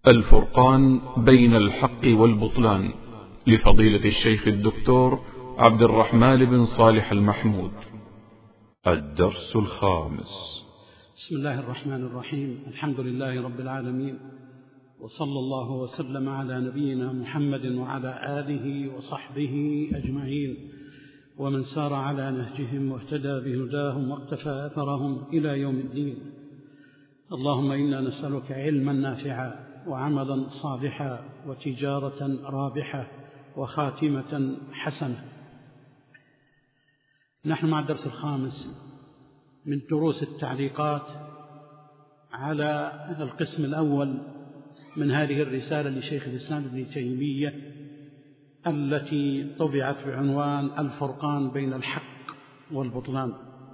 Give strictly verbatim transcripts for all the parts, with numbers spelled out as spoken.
الفرقان بين الحق والبطلان لفضيلة الشيخ الدكتور عبد الرحمن بن صالح المحمود. الدرس الخامس. بسم الله الرحمن الرحيم. الحمد لله رب العالمين، وصلى الله وسلم على نبينا محمد وعلى آله وصحبه أجمعين، ومن سار على نهجهم واهتدى بهداهم واقتفى أثرهم إلى يوم الدين. اللهم إنا نسألك علما نافعا وعملا صالحا وتجارة رابحة وخاتمة حسنة. نحن مع الدرس الخامس من دروس التعليقات على القسم الأول من هذه الرسالة لشيخ الإسلام ابن تيمية التي طبعت بعنوان الفرقان بين الحق والبطلان.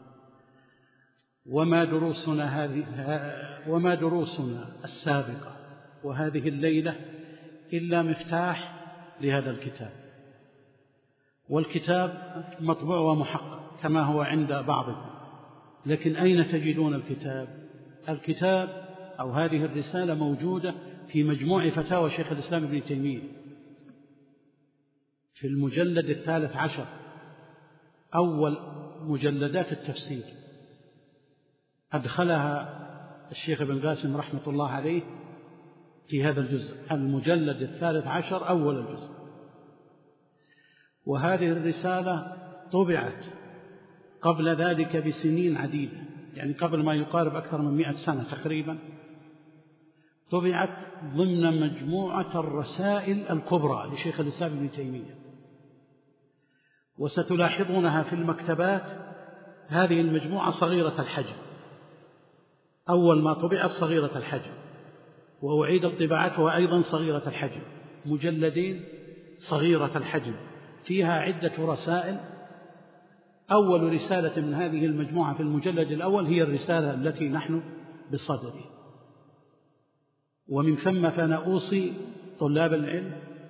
وما دروسنا هذه وما دروسنا السابقة وهذه الليلة إلا مفتاح لهذا الكتاب، والكتاب مطبوع ومحقق كما هو عند بعضكم، لكن أين تجدون الكتاب؟ الكتاب أو هذه الرسالة موجودة في مجموع فتاوى شيخ الإسلام ابن تيمية في المجلد الثالث عشر، أول مجلدات التفسير، أدخلها الشيخ ابن قاسم رحمة الله عليه في هذا الجزء، المجلد الثالث عشر أول الجزء. وهذه الرسالة طبعت قبل ذلك بسنين عديدة، يعني قبل ما يقارب أكثر من مئة سنة تقريبا، طبعت ضمن مجموعة الرسائل الكبرى لشيخ الإسلام ابن تيمية، وستلاحظونها في المكتبات. هذه المجموعة صغيرة الحجم، أول ما طبعت صغيرة الحجم، وأعيدت طباعتها أيضا صغيرة الحجم، مجلدين صغيرة الحجم فيها عدة رسائل. أول رسالة من هذه المجموعة في المجلد الأول هي الرسالة التي نحن بصدده، ومن ثم فأنا أوصي طلاب العلم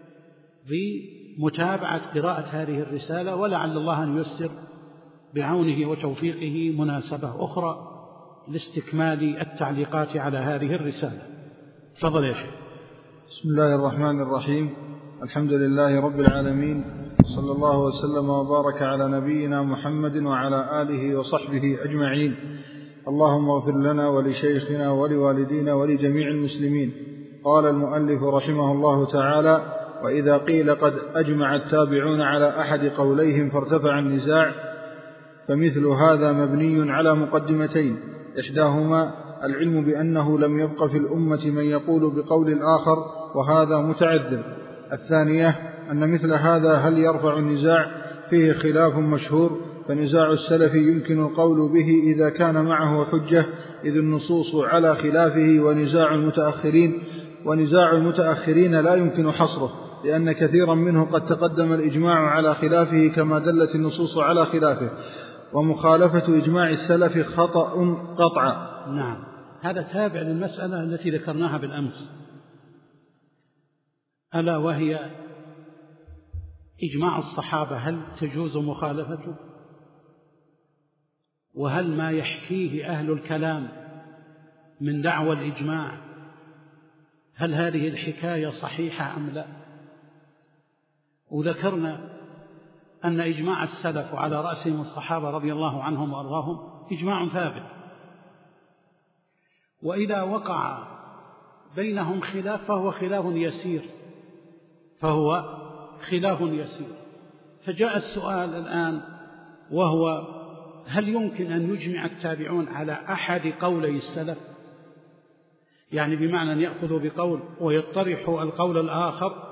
بمتابعة قراءة هذه الرسالة، ولعل الله أن ييسر بعونه وتوفيقه مناسبة أخرى لاستكمال التعليقات على هذه الرسالة. تفضل يا شيخ. بسم الله الرحمن الرحيم. الحمد لله رب العالمين، صلى الله وسلم وبارك على نبينا محمد وعلى آله وصحبه أجمعين. اللهم اغفر لنا ولشيخنا ولوالدينا ولجميع المسلمين. قال المؤلف رحمه الله تعالى: وإذا قيل قد أجمع التابعون على أحد قوليهم فارتفع النزاع، فمثل هذا مبني على مقدمتين: إحداهما العلم بأنه لم يبق في الأمة من يقول بقول الآخر، وهذا متعذر. الثانية أن مثل هذا هل يرفع النزاع فيه خلاف مشهور، فنزاع السلف يمكن القول به إذا كان معه حجة، إذ النصوص على خلافه، ونزاع المتأخرين ونزاع المتأخرين لا يمكن حصره، لأن كثيرا منه قد تقدم الإجماع على خلافه كما دلت النصوص على خلافه، ومخالفة إجماع السلف خطأ قطعا. نعم، هذا تابع للمسألة التي ذكرناها بالأمس، ألا وهي إجماع الصحابة هل تجوز مخالفته؟ وهل ما يحكيه أهل الكلام من دعوى الإجماع هل هذه الحكاية صحيحة أم لا؟ وذكرنا أن إجماع السلف على رأسهم الصحابة رضي الله عنهم وأرضاهم إجماع ثابت، وإذا وقع بينهم خلاف فهو خلاف يسير فهو خلاف يسير فجاء السؤال الآن، وهو: هل يمكن أن يجمع التابعون على أحد قولي السلف؟ يعني بمعنى أن يأخذوا بقول ويطرحوا القول الآخر.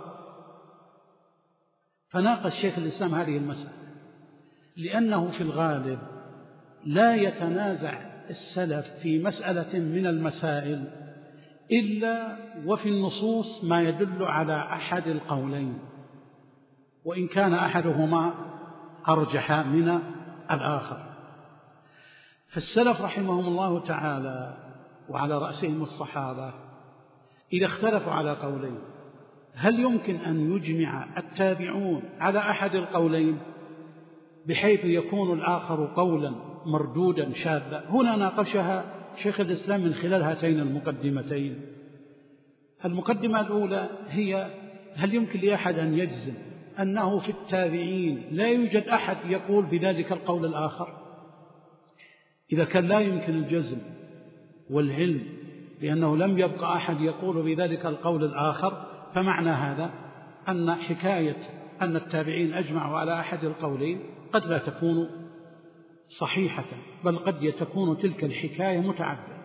فناقش شيخ الإسلام هذه المسألة، لأنه في الغالب لا يتنازع السلف في مسألة من المسائل إلا وفي النصوص ما يدل على أحد القولين، وإن كان أحدهما أرجح من الآخر. فالسلف رحمهم الله تعالى وعلى رأسهم الصحابة إذا اختلفوا على قولين هل يمكن أن يجمع التابعون على أحد القولين بحيث يكون الآخر قولا مردودا شاذا؟ هنا ناقشها شيخ الإسلام من خلال هاتين المقدمتين. المقدمة الأولى هي: هل يمكن لأحد أن يجزم أنه في التابعين لا يوجد أحد يقول بذلك القول الآخر؟ إذا كان لا يمكن الجزم والعلم لأنه لم يبقى أحد يقول بذلك القول الآخر، فمعنى هذا أن حكاية أن التابعين أجمعوا على أحد القولين قد لا تكون صحيحة، بل قد تكون تلك الحكاية متعددة.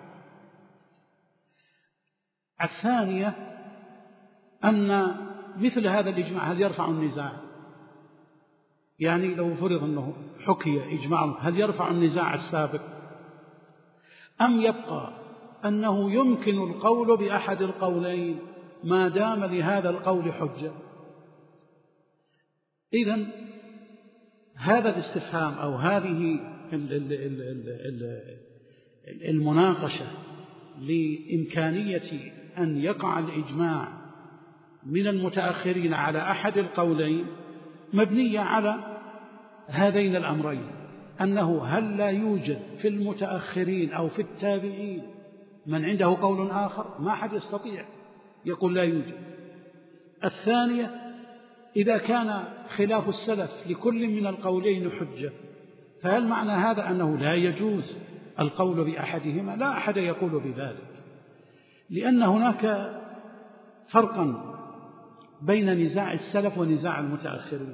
الثانية أن مثل هذا الإجماع هل يرفع النزاع؟ يعني لو فرض أنه حكي إجماع هل يرفع النزاع السابق، أم يبقى أنه يمكن القول بأحد القولين ما دام لهذا القول حجة؟ إذن هذا الاستفهام أو هذه المناقشة لإمكانية أن يقع الإجماع من المتأخرين على أحد القولين مبنية على هذين الأمرين: أنه هل لا يوجد في المتأخرين أو في التابعين من عنده قول آخر؟ ما أحد يستطيع يقول لا يوجد. الثانية: إذا كان خلاف السلف لكل من القولين حجة، فهل معنى هذا أنه لا يجوز القول بأحدهما؟ لا أحد يقول بذلك، لأن هناك فرقا بين نزاع السلف ونزاع المتأخرين.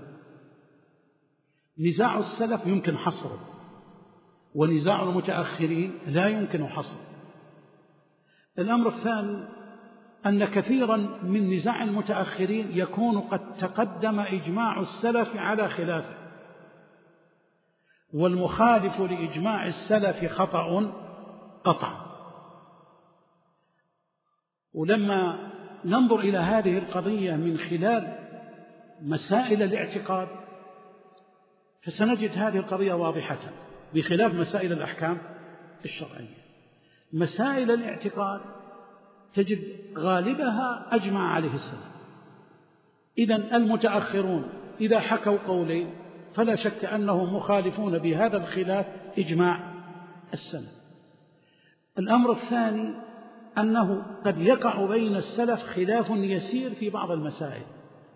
نزاع السلف يمكن حصره، ونزاع المتأخرين لا يمكن حصره. الأمر الثاني أن كثيرا من نزاع المتأخرين يكون قد تقدم إجماع السلف على خلافه، والمخالف لإجماع السلف خطأ قطعا. ولما ننظر إلى هذه القضية من خلال مسائل الاعتقاد فسنجد هذه القضية واضحة بخلاف مسائل الأحكام الشرعية. مسائل الاعتقاد تجد غالبها أجمع عليه السلف. إذن المتأخرون إذا حكوا قولين فلا شك أنهم مخالفون بهذا الخلاف إجماع السلف. الأمر الثاني أنه قد يقع بين السلف خلاف يسير في بعض المسائل،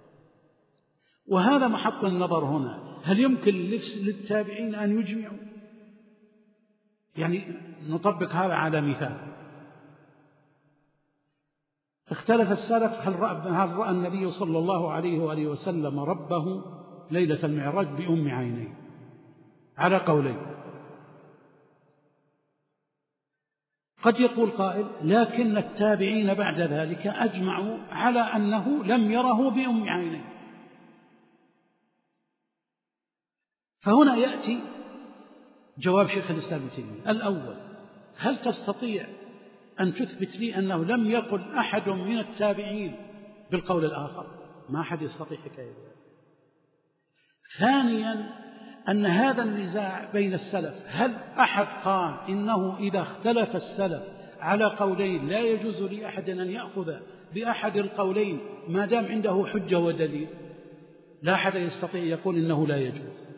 وهذا محط النظر هنا: هل يمكن للتابعين أن يجمعوا؟ يعني نطبق هذا على مثال: اختلف السلف هل رأى النبي صلى الله عليه وآله وسلم ربه ليلة المعراج بأم عينيه، على قولين. قد يقول قائل: لكن التابعين بعد ذلك أجمعوا على أنه لم يره بأم عينيه. فهنا يأتي جواب شيخ الإسلام ابن تيمية: الأول، هل تستطيع أن تثبت لي أنه لم يقل أحد من التابعين بالقول الآخر؟ ما أحد يستطيع حكاية ذلك. ثانيا، أن هذا النزاع بين السلف هل أحد قال إنه إذا اختلف السلف على قولين لا يجوز لأحد أن يأخذ بأحد القولين ما دام عنده حجة ودليل؟ لا أحد يستطيع يقول إنه لا يجوز.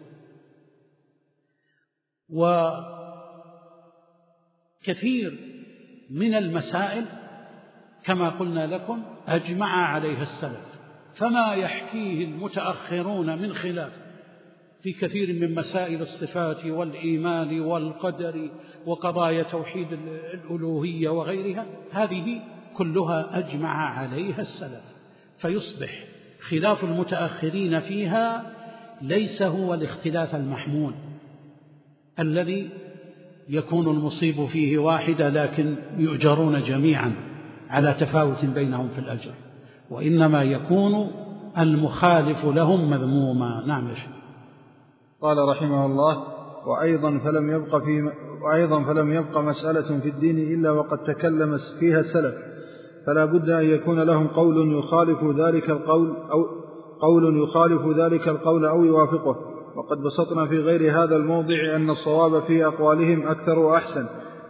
وكثير من المسائل كما قلنا لكم أجمع عليها السلف، فما يحكيه المتأخرون من خلاف في كثير من مسائل الصفات والإيمان والقدر وقضايا توحيد الألوهية وغيرها، هذه كلها أجمع عليها السلف، فيصبح خلاف المتأخرين فيها ليس هو الاختلاف المحمود الذي يكون المصيب فيه واحدة لكن يؤجرون جميعا على تفاوت بينهم في الأجر، وإنما يكون المخالف لهم مذموما. نعم يا شيخ. قال رحمه الله: وأيضا فلم يبق في وأيضا فلم يبق مسألة في الدين إلا وقد تكلم فيها السلف، فلا بد أن يكون لهم قول يخالف ذلك القول أو قول يخالف ذلك القول أو يوافقه. وقد بسطنا في غير هذا الموضع أن الصواب في أقوالهم أكثر وأحسن،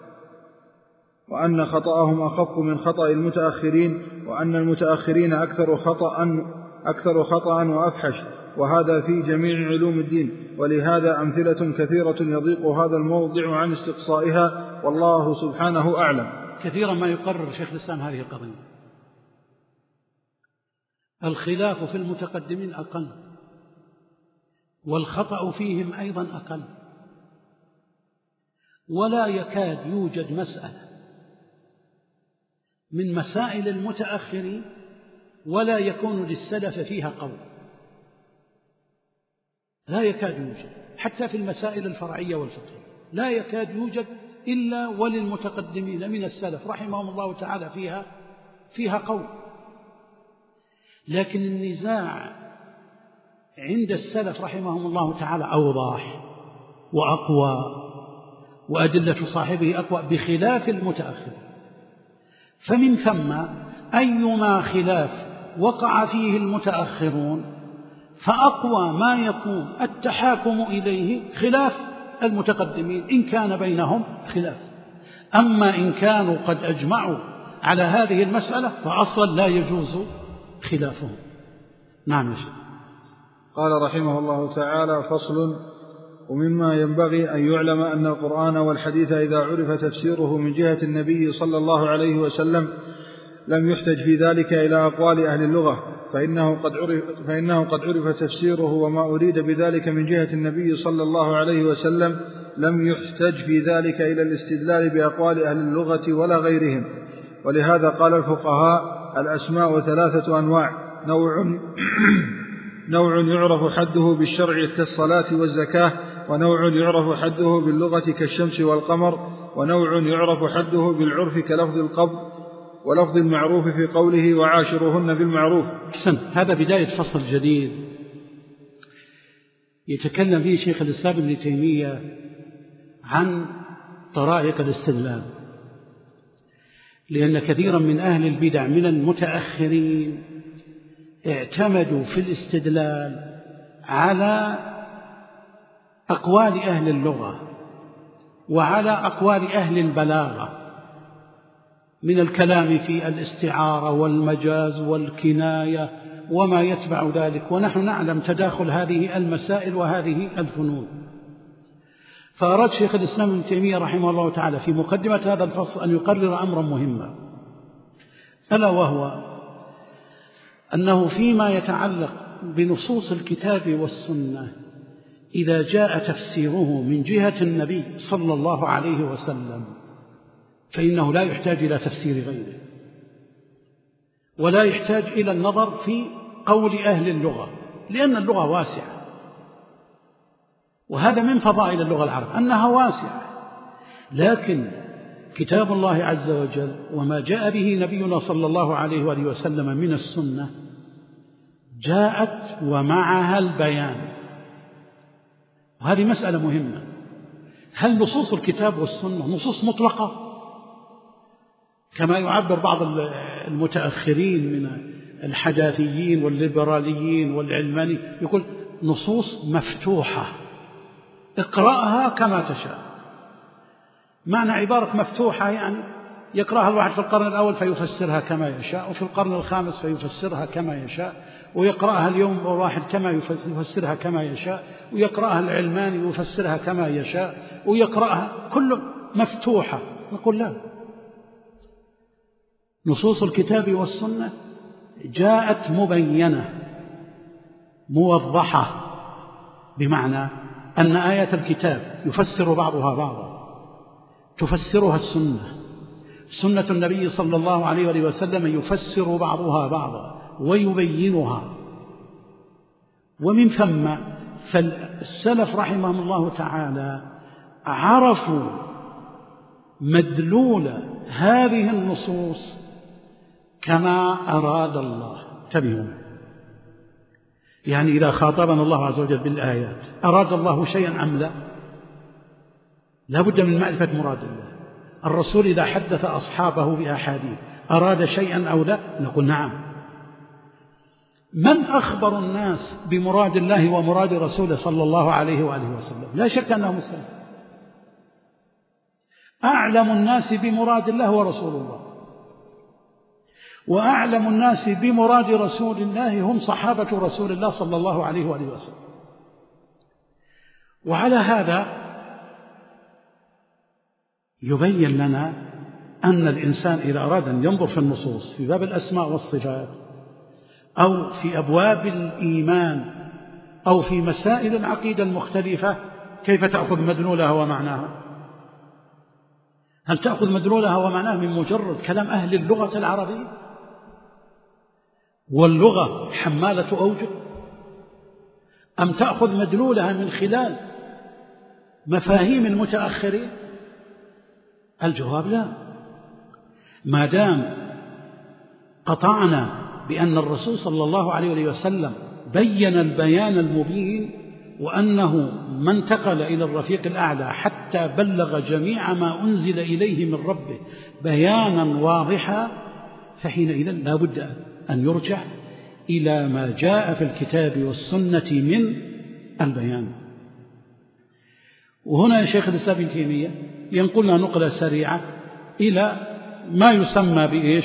وأن خطأهم أخف من خطأ المتأخرين، وأن المتأخرين أكثر خطأ أكثر خطأ وأفحش، وهذا في جميع علوم الدين. ولهذا أمثلة كثيرة يضيق هذا الموضع عن استقصائها، والله سبحانه أعلم. كثيرا ما يقرر شيخ الإسلام هذه القضية، الخلاف في المتقدمين أقل، والخطأ فيهم أيضا أقل، ولا يكاد يوجد مسألة من مسائل المتأخرين ولا يكون للسلف فيها قول، لا يكاد يوجد، حتى في المسائل الفرعية والفقهية لا يكاد يوجد إلا وللمتقدمين من السلف رحمهم الله تعالى فيها فيها قول. لكن النزاع عند السلف رحمهم الله تعالى أوضح وأقوى، وأدلة صاحبه أقوى بخلاف المتأخر. فمن ثم أيما خلاف وقع فيه المتأخرون فأقوى ما يكون التحاكم إليه خلاف المتقدمين إن كان بينهم خلاف. أما إن كانوا قد أجمعوا على هذه المسألة فأصلا لا يجوز خلافهم. نعم. قال رحمه الله تعالى: فصل. ومما ينبغي أن يعلم أن القرآن والحديث إذا عرف تفسيره من جهة النبي صلى الله عليه وسلم لم يحتج في ذلك إلى أقوال أهل اللغة، فإنه قد عرف, فإنه قد عرف تفسيره وما أريد بذلك من جهة النبي صلى الله عليه وسلم لم يحتج في ذلك إلى الاستدلال بأقوال أهل اللغة ولا غيرهم. ولهذا قال الفقهاء: الأسماء ثلاثة أنواع، نوع نوع يعرف حده بالشرع كالصلاة والزكاة، ونوع يعرف حده باللغة كالشمس والقمر، ونوع يعرف حده بالعرف كلفظ القبض ولفظ المعروف في قوله وعاشرهن بالمعروف. أحسن. هذا بداية فصل جديد يتكلم فيه شيخ الإسلام ابن تيمية عن طرائق الاستدلال، لأن كثيرا من أهل البدع من المتأخرين اعتمدوا في الاستدلال على أقوال أهل اللغة وعلى أقوال أهل البلاغة من الكلام في الاستعارة والمجاز والكناية وما يتبع ذلك، ونحن نعلم تداخل هذه المسائل وهذه الفنون. فأراد شيخ الإسلام ابن تيمية رحمه الله تعالى في مقدمة هذا الفصل أن يقرر أمرا مهما، ألا وهو أنه فيما يتعلق بنصوص الكتاب والسنة إذا جاء تفسيره من جهة النبي صلى الله عليه وسلم فإنه لا يحتاج إلى تفسير غيره، ولا يحتاج إلى النظر في قول أهل اللغة، لأن اللغة واسعة، وهذا من فضائل اللغة العربية أنها واسعة. لكن كتاب الله عز وجل وما جاء به نبينا صلى الله عليه وآله وسلم من السنة جاءت ومعها البيان، وهذه مسألة مهمة. هل نصوص الكتاب والسنة نصوص مطلقة كما يعبر بعض المتأخرين من الحداثيين والليبراليين والعلماني، يقول نصوص مفتوحة اقرأها كما تشاء؟ معنى عبارة مفتوحة يعني يقرأها الواحد في القرن الأول فيفسرها كما يشاء، وفي القرن الخامس فيفسرها كما يشاء، ويقرأها اليوم واحد كما يفسرها كما يشاء، ويقرأها العلماني يفسرها كما يشاء، ويقرأها كل مفتوحة. نقول لا، نصوص الكتاب والسنة جاءت مبينة موضحة، بمعنى أن آيات الكتاب يفسر بعضها بعضا، تفسرها السنة، سنة النبي صلى الله عليه وآله وسلم يفسر بعضها بعضا ويبينها. ومن ثم فالسلف رحمهم الله تعالى عرفوا مدلول هذه النصوص كما أراد الله. تبعوا يعني إذا خاطبنا الله عز وجل بالآيات أراد الله شيئا أم لا؟ لا بد من معرفة مراد الله. الرسول إذا حدث أصحابه بأحاديث أراد شيئا أو لا؟ نقول نعم. من أخبر الناس بمراد الله ومراد رسوله صلى الله عليه وآله وسلم؟ لا شك أنه مسلم. أعلم الناس بمراد الله ورسول الله، وأعلم الناس بمراد رسول الله هم صحابة رسول الله صلى الله عليه وآله وسلم. وعلى هذا يبين لنا أن الإنسان إذا أراد أن ينظر في النصوص في باب الأسماء والصفات أو في أبواب الإيمان أو في مسائل العقيدة المختلفة، كيف تأخذ مدلولها ومعناها؟ هل تأخذ مدلولها ومعناها من مجرد كلام أهل اللغة العربية؟ واللغة حمالة أوجه، أم تأخذ مدلولها من خلال مفاهيم المتأخرين؟ الجواب لا. ما دام قطعنا بأن الرسول صلى الله عليه وسلم بين البيان المبين، وأنه ما انتقل إلى الرفيق الأعلى حتى بلغ جميع ما أنزل إليه من ربه بيانا واضحا، فحينئذ لا بد أن يرجع إلى ما جاء في الكتاب والسنة من البيان. وهنا شيخ الإسلام ابن تيمية ينقلنا نقلة سريعة إلى ما يسمى بإيش؟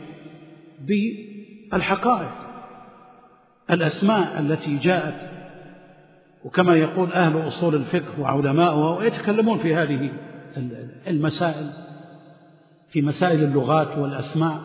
بالحقائق، الأسماء التي جاءت، وكما يقول أهل أصول الفقه وعلماؤها ويتكلمون في هذه المسائل، في مسائل اللغات والأسماء.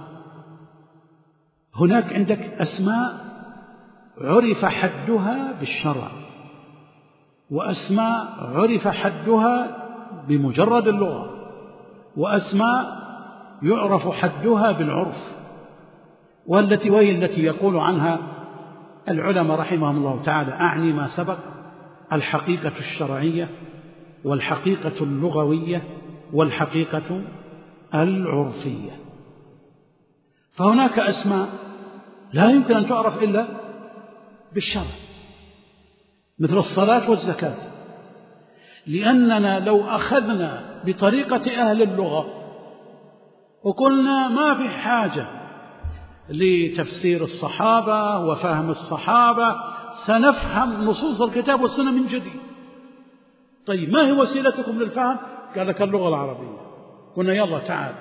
هناك عندك أسماء عرف حدها بالشرع، وأسماء عرف حدها بمجرد اللغة، وأسماء يعرف حدها بالعرف، والتي وهي التي يقول عنها العلماء رحمهم الله تعالى، أعني ما سبق، الحقيقة الشرعية والحقيقة اللغوية والحقيقة العرفية. فهناك أسماء لا يمكن أن تعرف إلا بالشرع، مثل الصلاة والزكاة، لأننا لو أخذنا بطريقة أهل اللغة وقلنا ما في حاجة لتفسير الصحابة وفهم الصحابة، سنفهم نصوص الكتاب والسنة من جديد. طيب ما هي وسيلتكم للفهم؟ قال لك اللغة العربية. قلنا يلا تعال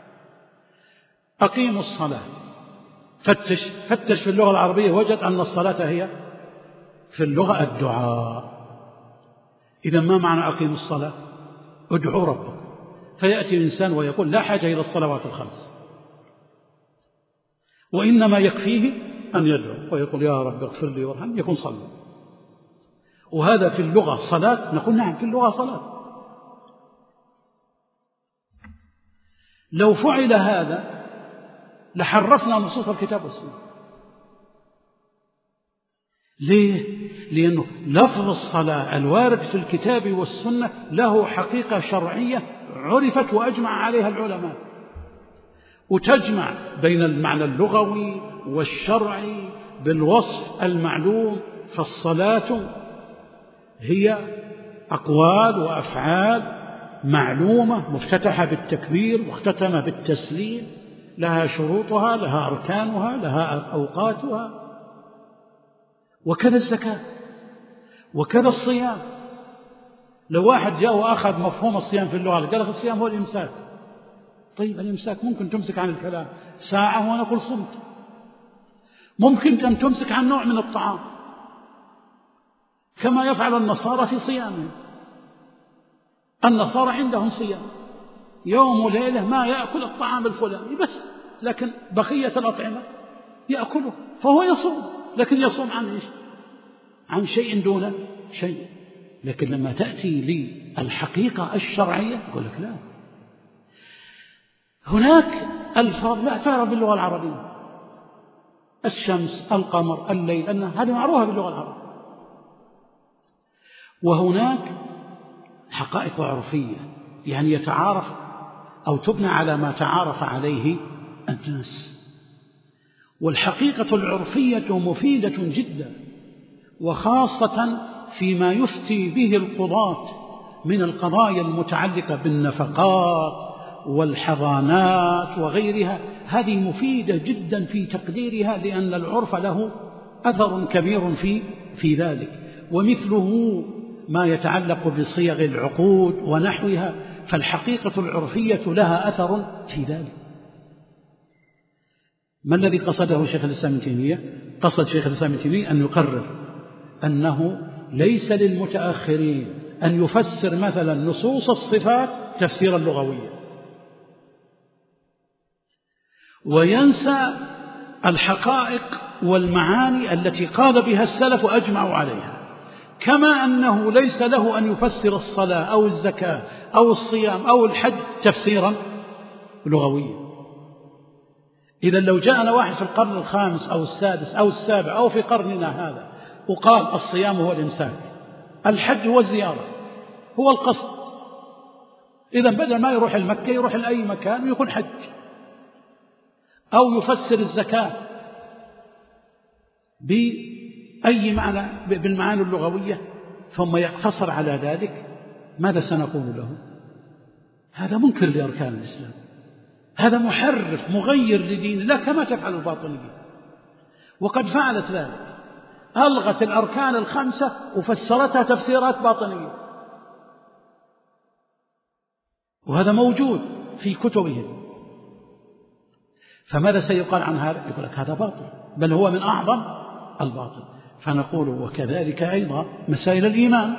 أقيموا الصلاة، فتش فتش في اللغة العربية، وجد أن الصلاة هي في اللغة الدعاء. إذا ما معنى أقيموا الصلاة؟ ادعوا ربكم. فيأتي الإنسان ويقول لا حاجة إلى الصلوات الخمس، وإنما يكفيه أن يدعو ويقول يا رب اغفر لي وارحمني، يكون صلى. وهذا في اللغة صلاة؟ نقول نعم في اللغة صلاة. لو فعل هذا لحرفنا نصوص الكتاب والسنة. ليه؟ لأنه لفظ الصلاة الوارد في الكتاب والسنة له حقيقة شرعية عرفت وأجمع عليها العلماء، وتجمع بين المعنى اللغوي والشرعي بالوصف المعلوم. فالصلاة هي أقوال وأفعال معلومة، مفتتحة بالتكبير مختتمة بالتسليم، لها شروطها، لها أركانها، لها أوقاتها. وكذا الزكاة، وكذا الصيام. لو واحد جاء وأخذ مفهوم الصيام في اللغة قال لك الصيام هو الإمساك. طيب الإمساك ممكن تمسك عن الكلام ساعة ونقول صمت، ممكن أن تمسك عن نوع من الطعام كما يفعل النصارى في صيامهم. النصارى عندهم صيام يوم وليلة ما يأكل الطعام الفلاني بس، لكن بقية الأطعمة يأكله، فهو يصوم، لكن يصوم عن إيش؟ عن شيء دون شيء. لكن لما تأتي للحقيقة الشرعية يقول لك لا، هناك ألفاظ لا تعرف باللغة العربية، الشمس، القمر، الليل، أن هذه معروفة باللغة العربية. وهناك حقائق عرفية، يعني يتعارف أو تبنى على ما تعارف عليه الناس. والحقيقة العرفية مفيدة جدا، وخاصة فيما يفتي به القضاة من القضايا المتعلقة بالنفقات والحضانات وغيرها. هذه مفيدة جدا في تقديرها، لأن العرف له أثر كبير في في ذلك. ومثله ما يتعلق بصيغ العقود ونحوها، فالحقيقة العرفية لها أثر في ذلك. ما الذي قصده شيخ الإسلام ابن تيمية؟ قصد شيخ الإسلام ابن تيمية أن يقرر أنه ليس للمتأخرين أن يفسر مثلا نصوص الصفات تفسيرا لغويا، وينسى الحقائق والمعاني التي قال بها السلف وأجمعوا عليها، كما أنه ليس له أن يفسر الصلاة أو الزكاة أو الصيام أو الحج تفسيرا لغويا. إذا لو جاءنا واحد في القرن الخامس أو السادس أو السابع أو في قرننا هذا وقال الصيام هو الإمساك، الحج هو الزيارة، هو القصد، إذا بدل ما يروح المكة يروح لأي مكان ويكون حج، أو يفسر الزكاة بأي معنى بالمعاني اللغوية ثم يقتصر على ذلك، ماذا سنقول له؟ هذا منكر لأركان الإسلام، هذا محرف مغير لدين الله كما تفعل الباطنية، وقد فعلت ذلك، ألغت الأركان الخمسة وفسرتها تفسيرات باطنية، وهذا موجود في كتبهم. فماذا سيقال عن هذا؟ يقول لك هذا باطل، بل هو من أعظم الباطل. فنقول وكذلك أيضا مسائل الإيمان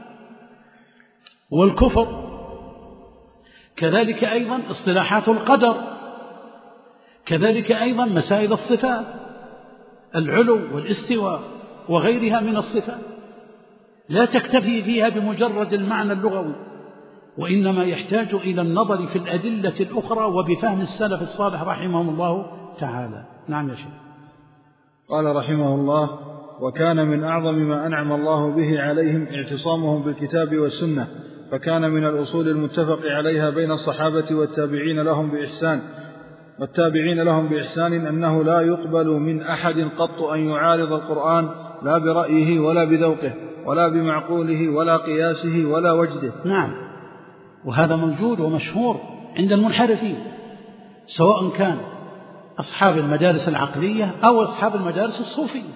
والكفر، كذلك أيضا اصطلاحات القدر، كذلك أيضا مسائل الصفات، العلو والاستواء وغيرها من الصفات، لا تكتفي فيها بمجرد المعنى اللغوي، وإنما يحتاج إلى النظر في الأدلة الأخرى وبفهم السلف الصالح رحمهم الله تعالى. نعم يا شيخ. قال رحمه الله: وكان من أعظم ما أنعم الله به عليهم اعتصامهم بالكتاب والسنة، فكان من الأصول المتفق عليها بين الصحابة والتابعين لهم بإحسان والتابعين لهم بإحسان أنه لا يقبل من أحد قط أن يعارض القرآن لا برأيه ولا بذوقه ولا بمعقوله ولا قياسه ولا وجده. نعم، وهذا موجود ومشهور عند المنحرفين، سواء كان أصحاب المدارس العقلية أو أصحاب المدارس الصوفية.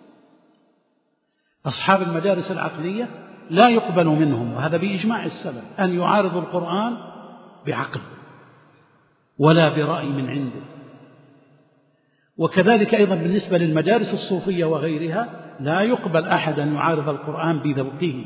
أصحاب المدارس العقلية لا يقبل منهم، وهذا بإجماع السلف، أن يعارض القرآن بعقل ولا برأي من عنده. وكذلك أيضا بالنسبة للمدارس الصوفية وغيرها لا يقبل أحد أن يعارض القرآن بذوقه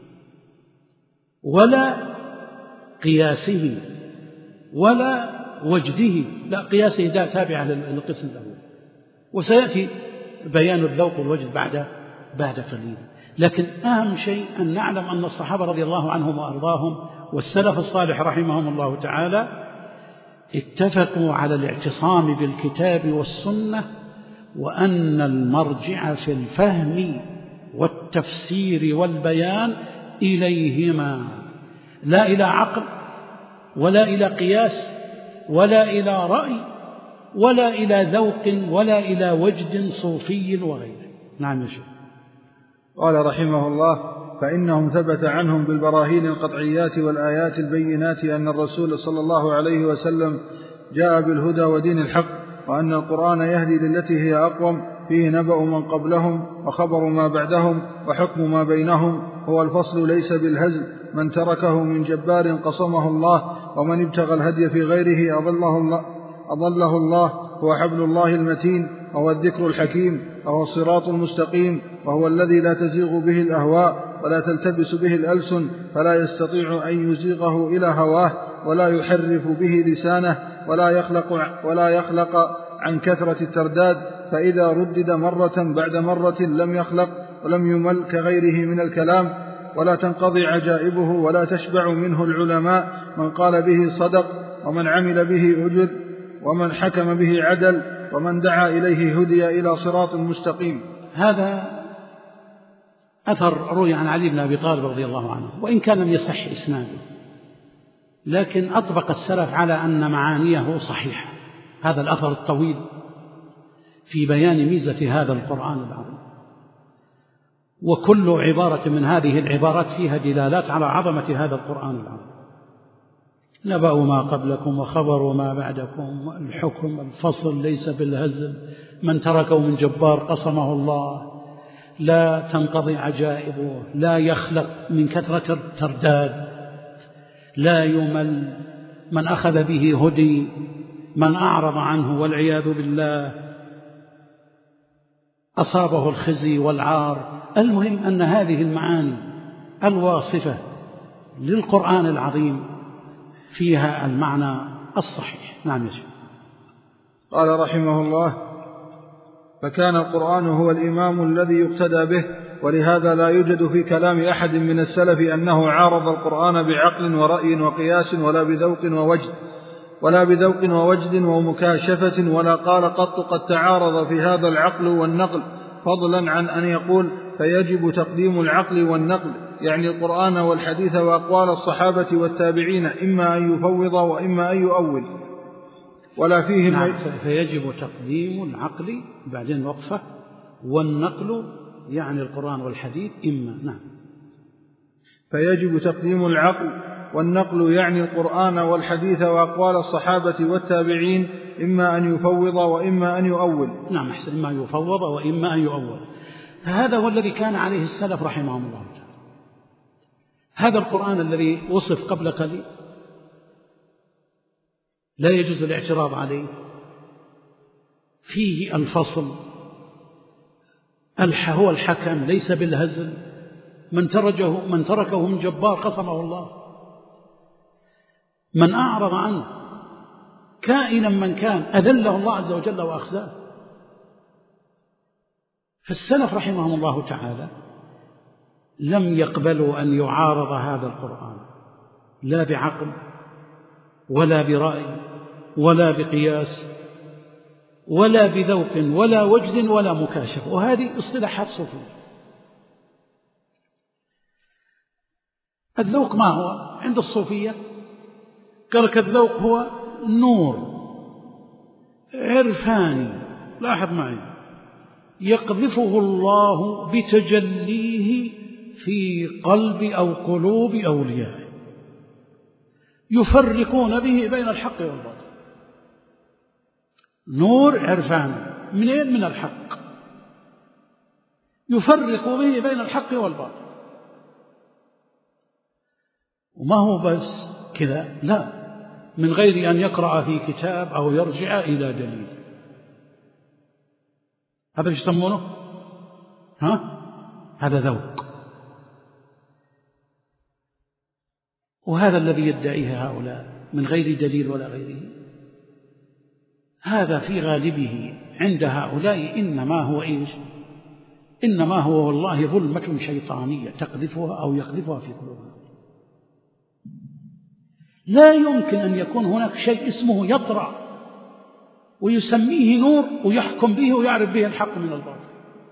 ولا قياسه ولا وجده، لا، قياسه ده تابع للقسم الأول، وسيأتي بيان الذوق والوجد بعد بعد قليل. لكن أهم شيء أن نعلم أن الصحابة رضي الله عنهم وأرضاهم والسلف الصالح رحمهم الله تعالى اتفقوا على الاعتصام بالكتاب والسنة، وأن المرجع في الفهم والتفسير والبيان إليهما، لا إلى عقل ولا إلى قياس ولا إلى رأي ولا إلى ذوق ولا إلى وجد صوفي وغيره. نعم يا شيخ. قال رحمه الله: فإنهم ثبت عنهم بالبراهين القطعيات والآيات البينات أن الرسول صلى الله عليه وسلم جاء بالهدى ودين الحق، وأن القرآن يهدي للتي هي أقوم، فيه نبأ من قبلهم وخبر ما بعدهم وحكم ما بينهم، هو الفصل ليس بالهزل، من تركه من جبار قصمه الله، ومن ابتغى الهدي في غيره أضله الله, أضله الله هو حبل الله المتين، وهو الذكر الحكيم، وهو الصراط المستقيم، وهو الذي لا تزيغ به الأهواء ولا تلتبس به الألسن، فلا يستطيع أن يزيغه إلى هواه، ولا يحرف به لسانه، ولا يخلق, ولا يخلق عن كثرة الترداد، فإذا ردد مرة بعد مرة لم يخلق ولم يمل كغيره من الكلام، ولا تنقضي عجائبه ولا تشبع منه العلماء، من قال به صدق، ومن عمل به أجر، ومن حكم به عدل، ومن دعا إليه هدي إلى صراط مستقيم. هذا أثر روي عن علي بن أبي طالب رضي الله عنه، وإن كان لم يصح إسناده، لكن أطبق السلف على أن معانيه صحيحة. هذا الأثر الطويل في بيان ميزة هذا القرآن العظيم، وكل عبارة من هذه العبارات فيها دلالات على عظمة هذا القرآن العظيم. نبأ ما قبلكم وخبر ما بعدكم، الحكم، الفصل ليس بالهزل، من تركه من جبار قصمه الله، لا تنقضي عجائبه، لا يخلق من كثرة الترداد، لا يمل، من أخذ به هدي، من أعرض عنه والعياذ بالله أصابه الخزي والعار. المهم أن هذه المعاني الواصفة للقرآن العظيم فيها المعنى الصحيح. نعم يا شيخ. قال رحمه الله: فكان القرآن هو الإمام الذي يقتدى به، ولهذا لا يوجد في كلام أحد من السلف أنه عارض القرآن بعقل ورأي وقياس ولا بذوق ووجد ولا بذوق ووجد ومكاشفة، ولا قال قط قد تعارض في هذا العقل والنقل، فضلا عن أن يقول فيجب تقديم العقل والنقل، يعني القرآن والحديث وأقوال الصحابة والتابعين، إما أن يفوض وإما أن يؤول، ولا فيه نعم. فيجب تقديم العقل بعدين وقفة، والنقل يعني القرآن والحديث إما. نعم. فيجب تقديم العقل والنقل يعني القرآن والحديث وأقوال الصحابة والتابعين، إما أن يفوض وإما أن يؤول. نعم أحسن، إما أن يفوض وإما أن يؤول. فهذا هو الذي كان عليه السلف رحمهم الله تعالى. هذا القرآن الذي وصف قبل قليل لا يجوز الاعتراض عليه، فيه الفصل، هو الحكم ليس بالهزل، من تركه من تركه من جبار قسمه الله، من أعرض عنه كائنا من كان أذله الله عز وجل وأخزاه. فالسلف رحمهم الله تعالى لم يقبلوا أن يعارض هذا القرآن لا بعقل ولا برأي ولا بقياس ولا بذوق ولا وجد ولا مكاشف، وهذه اصطلاحات صوفية. الذوق ما هو عند الصوفية؟ قال لك الذوق هو نور عرفاني، لاحظ معي، يقذفه الله بتجليه في قلب أو قلوب أوليائه، يفرقون به بين الحق والباطل. نور عرفاني منين؟ من الحق، يفرق به بين الحق والباطل. وما هو بس كذا، لا، من غير أن يقرأ في كتاب أو يرجع إلى دليل. هذا ايش يسمونه؟ ها؟ هذا ذوق. وهذا الذي يدعيه هؤلاء من غير دليل ولا غيره، هذا في غالبه عند هؤلاء إنما هو إيش؟ إنما هو والله ظلمة شيطانية تقذفها أو يقذفها في قلوبها. لا يمكن أن يكون هناك شيء اسمه يطرأ ويسميه نور ويحكم به ويعرف به الحق من الباطل.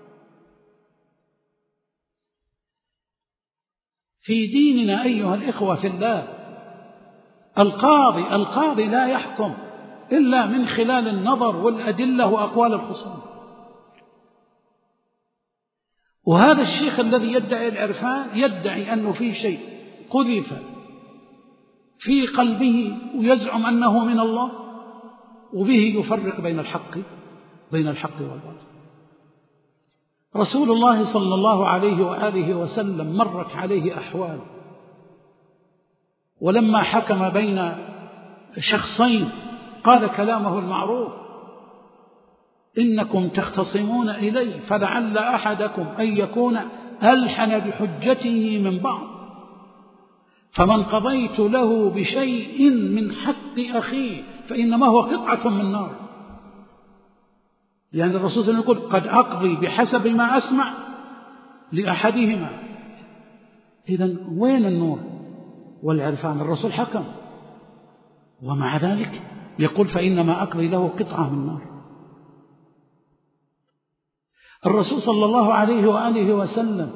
في ديننا أيها الإخوة في الله، القاضي القاضي لا يحكم إلا من خلال النظر والأدلة وأقوال الخصوم. وهذا الشيخ الذي يدعي العرفان يدعي أنه في شيء قذف في قلبه ويزعم أنه من الله، وبه يفرق بين الحق بين الحق والباطل. رسول الله صلى الله عليه وآله وسلم مرت عليه أحوال، ولما حكم بين شخصين قال كلامه المعروف: إنكم تختصمون إلي فلعل أحدكم أن يكون ألحن بحجته من بعض، فمن قضيت له بشيء من حق أخيه فإنما هو قطعة من نار. لأن يعني الرسول صلى الله عليه وسلم يقول: قد أقضي بحسب ما أسمع لأحدهما. إذن وين النور والعرفان؟ الرسول حكم، ومع ذلك يقول: فإنما أقضي له قطعة من نار. الرسول صلى الله عليه وآله وسلم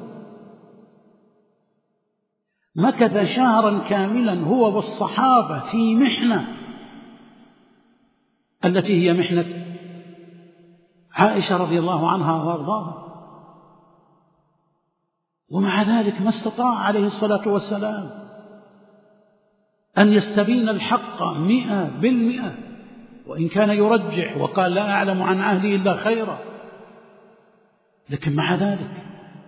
مكث شهرا كاملا هو والصحابة في محنة التي هي محنة عائشة رضي الله عنها وارضاها، ومع ذلك ما استطاع عليه الصلاة والسلام أن يستبين الحق مئة بالمئة، وإن كان يرجح وقال: لا أعلم عن أهلي إلا خيرا. لكن مع ذلك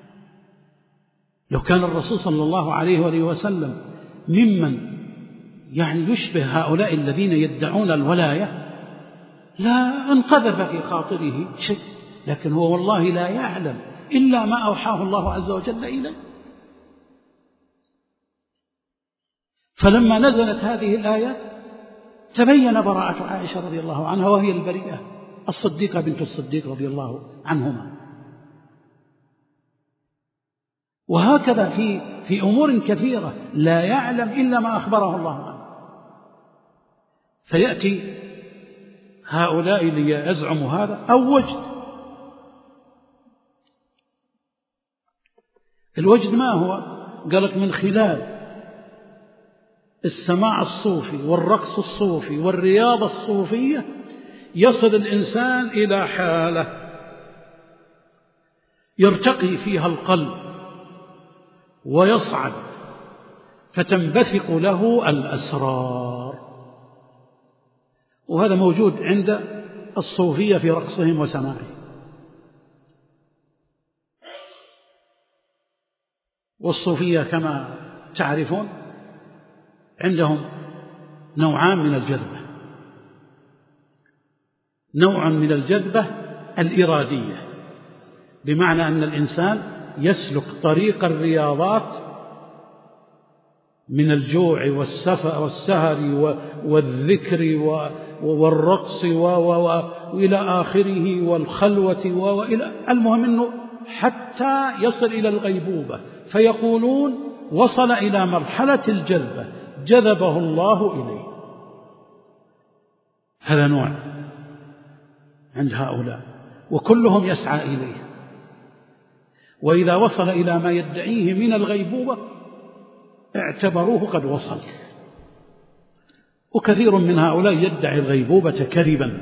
لو كان الرسول صلى الله عليه وآله وسلم ممن يعني يشبه هؤلاء الذين يدعون الولاية لا انقذف في خاطره شيء، لكن هو والله لا يعلم إلا ما أوحاه الله عز وجل إليه. فلما نزلت هذه الآيات تبين براءة عائشة رضي الله عنها وهي البريئة، الصديقة بنت الصديق رضي الله عنهما. وهكذا في في أمور كثيرة لا يعلم إلا ما أخبره الله عنه. فيأتي هؤلاء ليزعموا هذا أو وجد. الوجد ما هو؟ قالك من خلال السماع الصوفي والرقص الصوفي والرياضة الصوفية يصل الإنسان إلى حالة يرتقي فيها القلب ويصعد فتنبثق له الأسرار. وهذا موجود عند الصوفية في رقصهم وسماعهم. والصوفية كما تعرفون عندهم نوعان من الجذبة. نوع من الجذبة الإرادية، بمعنى أن الإنسان يسلك طريق الرياضات من الجوع والسهر والذكر والرقص وإلى آخره والخلوة وإلى المهم أنه حتى يصل إلى الغيبوبة. فيقولون وصل إلى مرحلة الجذبة جذبه الله إليه. هذا نوع عند هؤلاء وكلهم يسعى إليه. وإذا وصل إلى ما يدعيه من الغيبوبة اعتبروه قد وصل. وكثير من هؤلاء يدعي الغيبوبة كذبا.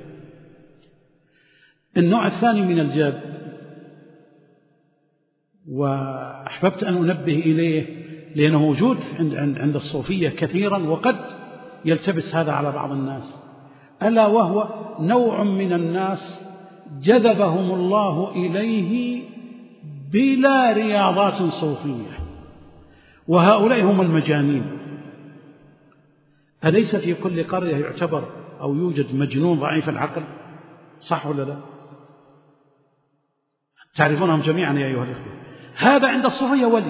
النوع الثاني من الجذب، وأحببت أن أنبه إليه لأنه موجود عند عند الصوفية كثيرا وقد يلتبس هذا على بعض الناس، ألا وهو نوع من الناس جذبهم الله إليه بلا رياضات صوفية، وهؤلاء هم المجانين. أليس في كل قرية يعتبر أو يوجد مجنون ضعيف العقل؟ صح ولا لا؟ تعرفونهم جميعا يا أيها الأخوة. هذا عند الصوفية ولي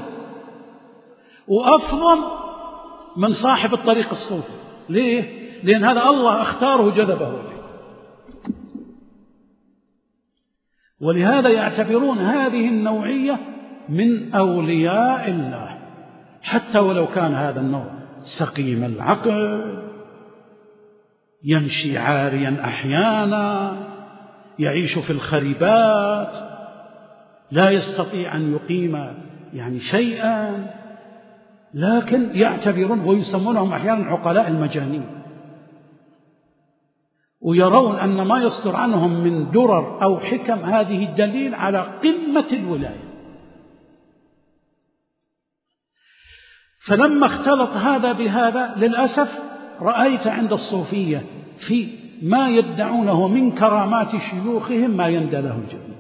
وأفضل من صاحب الطريق الصوفي. ليه؟ لأن هذا الله اختاره جذبه إليه. ولهذا يعتبرون هذه النوعية من أولياء الله، حتى ولو كان هذا النوع سقيم العقل، يمشي عاريا أحيانا، يعيش في الخريبات، لا يستطيع أن يقيم يعني شيئا، لكن يعتبرون ويسمونهم أحيانا عقلاء المجانين، ويرون أن ما يصدر عنهم من درر أو حكم هذه الدليل على قمة الولاية. فلما اختلط هذا بهذا للأسف رأيت عند الصوفية في ما يدعونه من كرامات شيوخهم ما يندى له الجميع.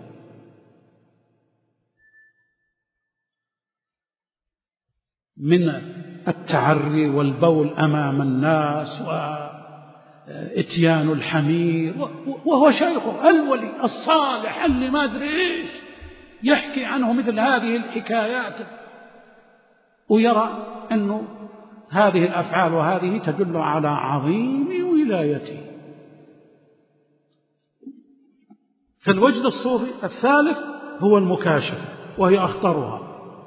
من التعري والبول أمام الناس وإتيان الحمير، وهو شيخه الولي الصالح اللي ما أدري إيش يحكي عنه مثل هذه الحكايات، ويرى أنه هذه الأفعال وهذه تدل على عظيم ولايته. فالوجد الصوفي الثالث هو المكاشفة، وهي أخطرها،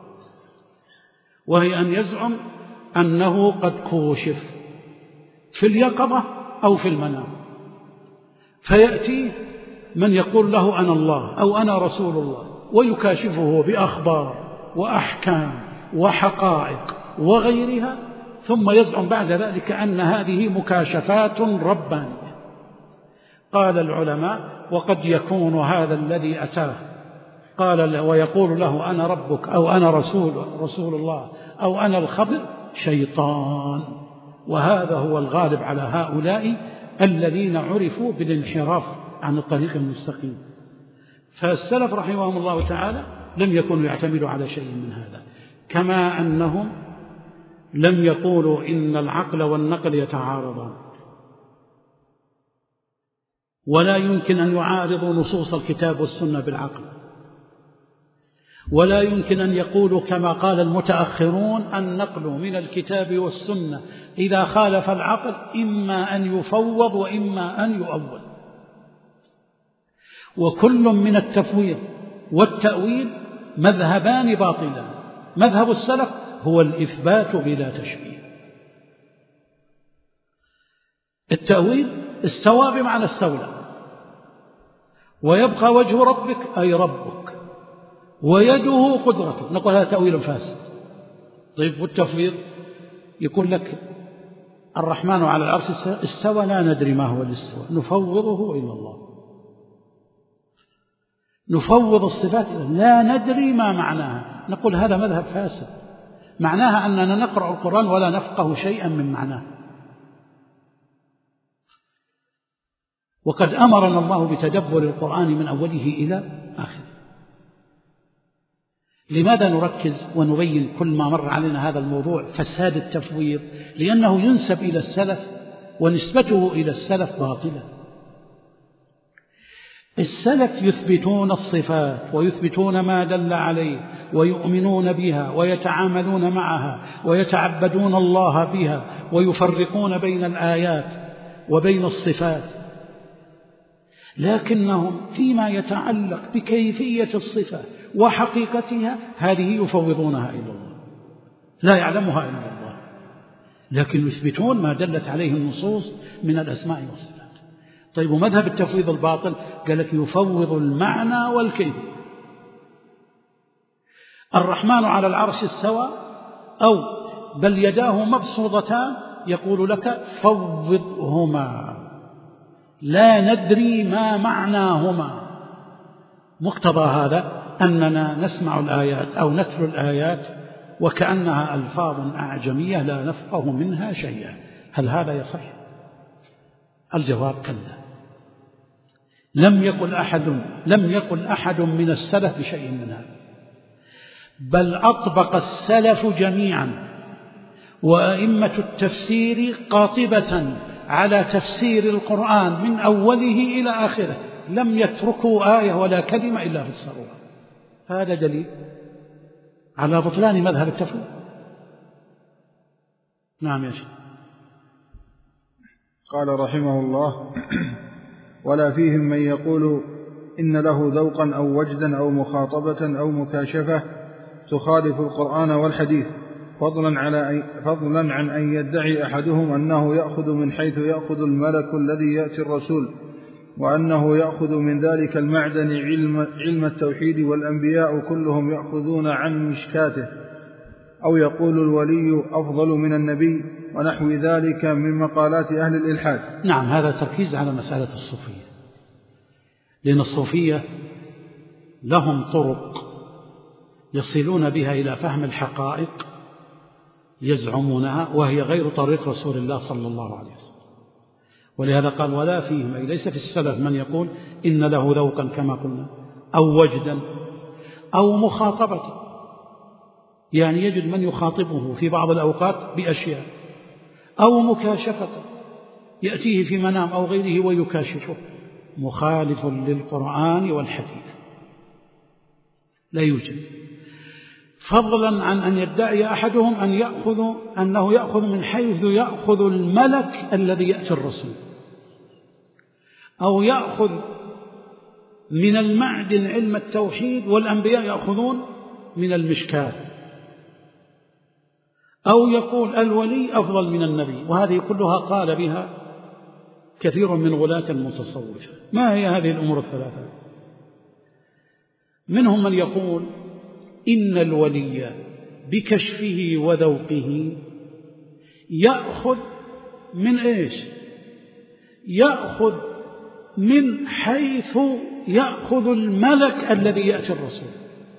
وهي أن يزعم أنه قد كوشف في اليقظة أو في المنام، فيأتي من يقول له أنا الله أو أنا رسول الله ويكاشفه بأخبار وأحكام وحقائق وغيرها، ثم يزعم بعد ذلك أن هذه مكاشفات ربانية. قال العلماء وقد يكون هذا الذي أتاه قال ويقول له أنا ربك أو أنا رسول رسول الله أو أنا الخبر شيطان، وهذا هو الغالب على هؤلاء الذين عرفوا بالانحراف عن الطريق المستقيم. فالسلف رحمهم الله تعالى لم يكونوا يعتمدوا على شيء من هذا، كما أنهم لم يقولوا إن العقل والنقل يتعارضان، ولا يمكن أن يعارضوا نصوص الكتاب والسنة بالعقل، ولا يمكن أن يقولوا كما قال المتأخرون النقل من الكتاب والسنة إذا خالف العقل إما أن يفوض وإما أن يؤول. وكل من التفويض والتأويل مذهبان باطلان. مذهب السلف هو الإثبات بلا تشبيه. التأويل استوى بمعنى استولى، ويبقى وجه ربك أي ربك، ويده قدرته، نقول هذا تأويل فاسد. طيب والتفويض يقول لك الرحمن على العرش استوى، لا ندري ما هو الاستوى، نفوضه إلى الله، نفوض الصفات لا ندري ما معناها، نقول هذا مذهب فاسد، معناها أننا نقرأ القرآن ولا نفقه شيئا من معناه. وقد أمرنا الله بتدبر القرآن من أوله إلى آخره. لماذا نركز ونبين كل ما مر علينا هذا الموضوع فساد التفويض؟ لأنه ينسب إلى السلف ونسبته إلى السلف باطلة. السلف يثبتون الصفات ويثبتون ما دل عليه ويؤمنون بها ويتعاملون معها ويتعبدون الله بها ويفرقون بين الآيات وبين الصفات، لكنهم فيما يتعلق بكيفية الصفة وحقيقتها هذه يفوضونها إلى الله، لا يعلمها إلا الله، لكن يثبتون ما دلت عليه النصوص من الأسماء والصفات. طيب ومذهب التفويض الباطل قال لك يفوض المعنى والكيفية. الرحمن على العرش استوى، أو بل يداه مبسوطتان، يقول لك فوضهما، لا ندري ما معناهما. مقتضى هذا أننا نسمع الآيات أو نتلو الآيات وكأنها ألفاظ أعجمية لا نفقه منها شيئا. هل هذا يصح؟ الجواب كلا. لم يقل أحد لم يقل أحد من السلف بشيء من هذا، بل أطبق السلف جميعا وأئمة التفسير قاطبة على تفسير القرآن من أوله إلى آخره، لم يتركوا آية ولا كلمة إلا فسروها. هذا دليل على بطلان مذهب التفويض. نعم يا شيخ. قال رحمه الله: ولا فيهم من يقول إن له ذوقا أو وجدا أو مخاطبة أو مكاشفة تخالف القرآن والحديث، فضلا, على أي فضلا عن أن يدعي أحدهم أنه يأخذ من حيث يأخذ الملك الذي يأتي الرسول، وأنه يأخذ من ذلك المعدن علم, علم التوحيد، والأنبياء كلهم يأخذون عن مشكاته، أو يقول الولي أفضل من النبي، ونحو ذلك من مقالات أهل الإلحاد. نعم، هذا تركيز على مسألة الصوفية، لأن الصوفية لهم طرق يصلون بها إلى فهم الحقائق يزعمونها، وهي غير طريق رسول الله صلى الله عليه وسلم. ولهذا قال: ولا فيهم، أي ليس في السلف من يقول إن له ذوقا كما قلنا، أو وجدا، أو مخاطبة، يعني يجد من يخاطبه في بعض الأوقات بأشياء، أو مكاشفة، يأتيه في منام أو غيره ويكاشفه، مخالف للقرآن والحديث، لا يوجد. فضلا عن أن يدعي أحدهم أن يأخذ أنه يأخذ من حيث يأخذ الملك الذي يأتي الرسول، أو يأخذ من المعدن علم التوحيد، والأنبياء يأخذون من المشكاة، أو يقول الولي أفضل من النبي. وهذه كلها قال بها كثير من غلاة المتصوفة. ما هي هذه الأمور الثلاثة؟ منهم من يقول إن الولي بكشفه وذوقه يأخذ من إيش؟ يأخذ من حيث يأخذ الملك الذي يأتي الرسول.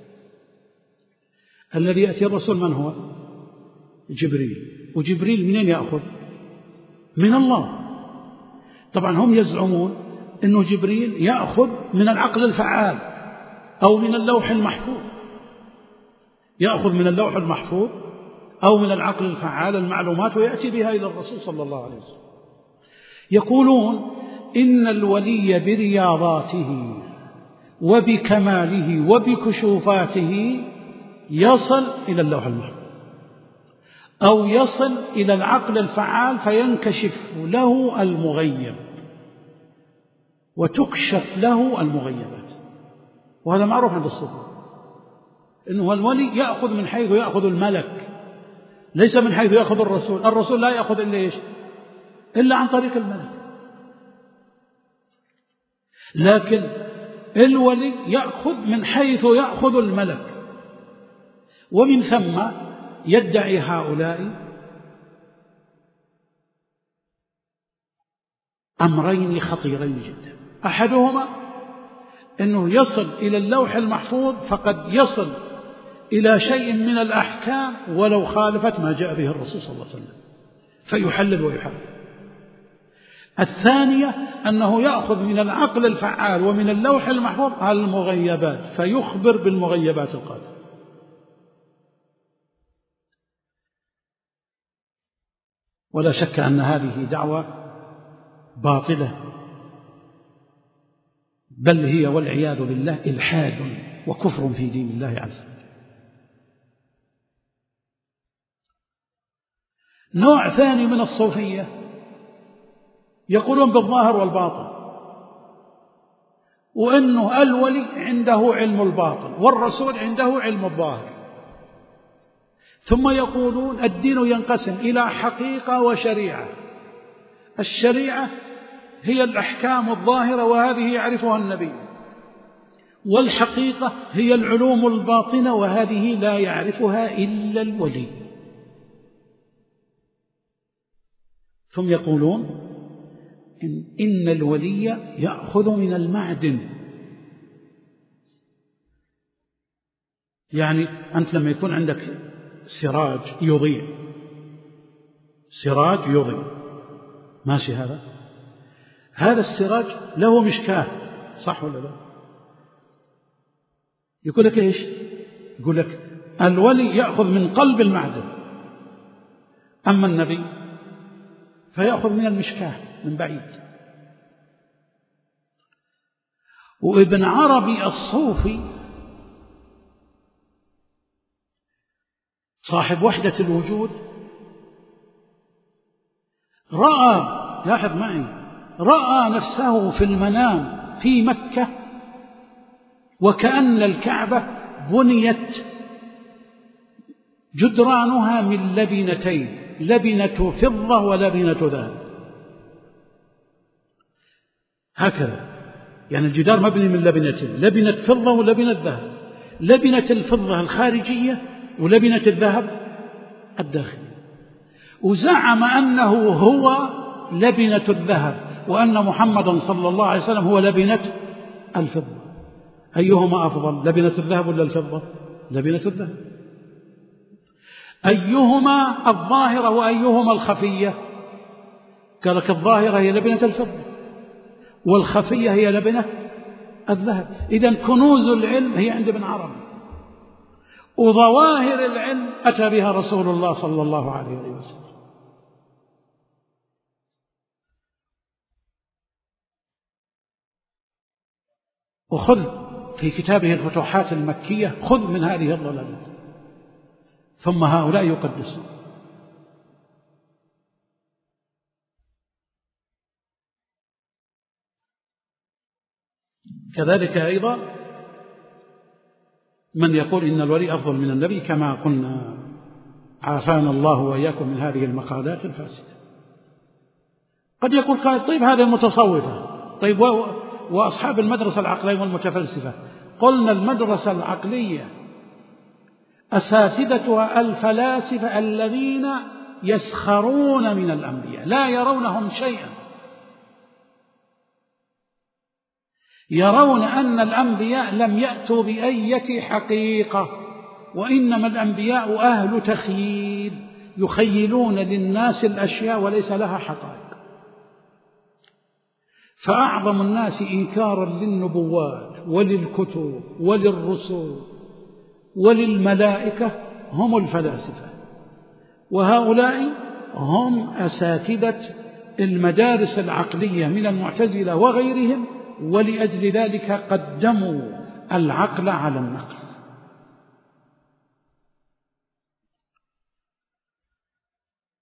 الذي يأتي الرسول من هو؟ جبريل. وجبريل منين يأخذ؟ من الله. طبعا هم يزعمون أنه جبريل يأخذ من العقل الفعال أو من اللوح المحفوظ، يأخذ من اللوح المحفوظ أو من العقل الفعال المعلومات ويأتي بها إلى الرسول صلى الله عليه وسلم. يقولون إن الولي برياضاته وبكماله وبكشوفاته يصل إلى اللوح المحفوظ، أو يصل إلى العقل الفعال فينكشف له المغيب، وتكشف له المغيبات. وهذا معروف عند الصوفية، إنه الولي يأخذ من حيث يأخذ الملك، ليس من حيث يأخذ الرسول. الرسول لا يأخذ إلا إيش؟ إلا عن طريق الملك. لكن الولي يأخذ من حيث يأخذ الملك. ومن ثم يدعي هؤلاء أمرين خطيرين جدا. أحدهما أنه يصل إلى اللوح المحفوظ فقد يصل إلى شيء من الأحكام ولو خالفت ما جاء به الرسول صلى الله عليه وسلم فيحلل ويحرم. الثانية أنه يأخذ من العقل الفعال ومن اللوح المحفوظ على المغيبات فيخبر بالمغيبات القادمة. ولا شك أن هذه دعوة باطلة، بل هي والعياذ بالله إلحاد وكفر في دين الله عز وجل. نوع ثاني من الصوفية يقولون بالظاهر والباطن، وأنه الولي عنده علم الباطن والرسول عنده علم الظاهر. ثم يقولون الدين ينقسم إلى حقيقة وشريعة. الشريعة هي الأحكام الظاهرة وهذه يعرفها النبي، والحقيقة هي العلوم الباطنة وهذه لا يعرفها إلا الولي. ثم يقولون إن, إن الولي يأخذ من المعدن. يعني أنت لما يكون عندك سراج يضيء، سراج يضيء ماشي، هذا هذا السراج له مشكاه، صح ولا لا؟ يقول لك إيش؟ يقول لك الولي يأخذ من قلب المعدن، أما النبي فيأخذ من المشكاه من بعيد. وابن عربي الصوفي صاحب وحدة الوجود رأى، لاحظ معي، رأى نفسه في المنام في مكة وكأن الكعبة بنيت جدرانها من لبنتين، لبنة فضة ولبنة ذهب، هكذا. يعني الجدار مبني من لبنتين، لبنة فضة ولبنة ذهب، لبنة الفضة الخارجية ولبنة الذهب الداخلية. وزعم أنه هو لبنة الذهب وأن محمدا صلى الله عليه وسلم هو لبنة الفضة. أيهما أفضل، لبنة الذهب ولا الفضة؟ لبنة الذهب. أيهما الظاهرة وأيهما الخفية؟ قال لك الظاهرة هي لبنة الفضة والخفية هي لبنة الذهب. إذن كنوز العلم هي عند ابن عربي، وظواهر العلم أتى بها رسول الله صلى الله عليه وسلم. وخذ في كتابه الفتوحات المكية، خذ من هذه الضلالات. ثم هؤلاء يقدسون. كذلك أيضا من يقول إن الولي أفضل من النبي، كما قلنا عافانا الله وإياكم من هذه المقالات الفاسدة. قد يقول قائل طيب هذا المتصوفة، طيب وأصحاب المدرسة العقلية والمتفلسفة. قلنا المدرسة العقلية أساتذتها الفلاسفة الذين يسخرون من الأنبياء، لا يرونهم شيئا، يرون أن الأنبياء لم يأتوا بأية حقيقة، وإنما الأنبياء أهل تخييل، يخيلون للناس الأشياء وليس لها حقائق. فأعظم الناس إنكارا للنبوات وللكتب وللرسل وللملائكة هم الفلاسفة، وهؤلاء هم أساتذة المدارس العقلية من المعتزلة وغيرهم، ولأجل ذلك قدموا العقل على النقل.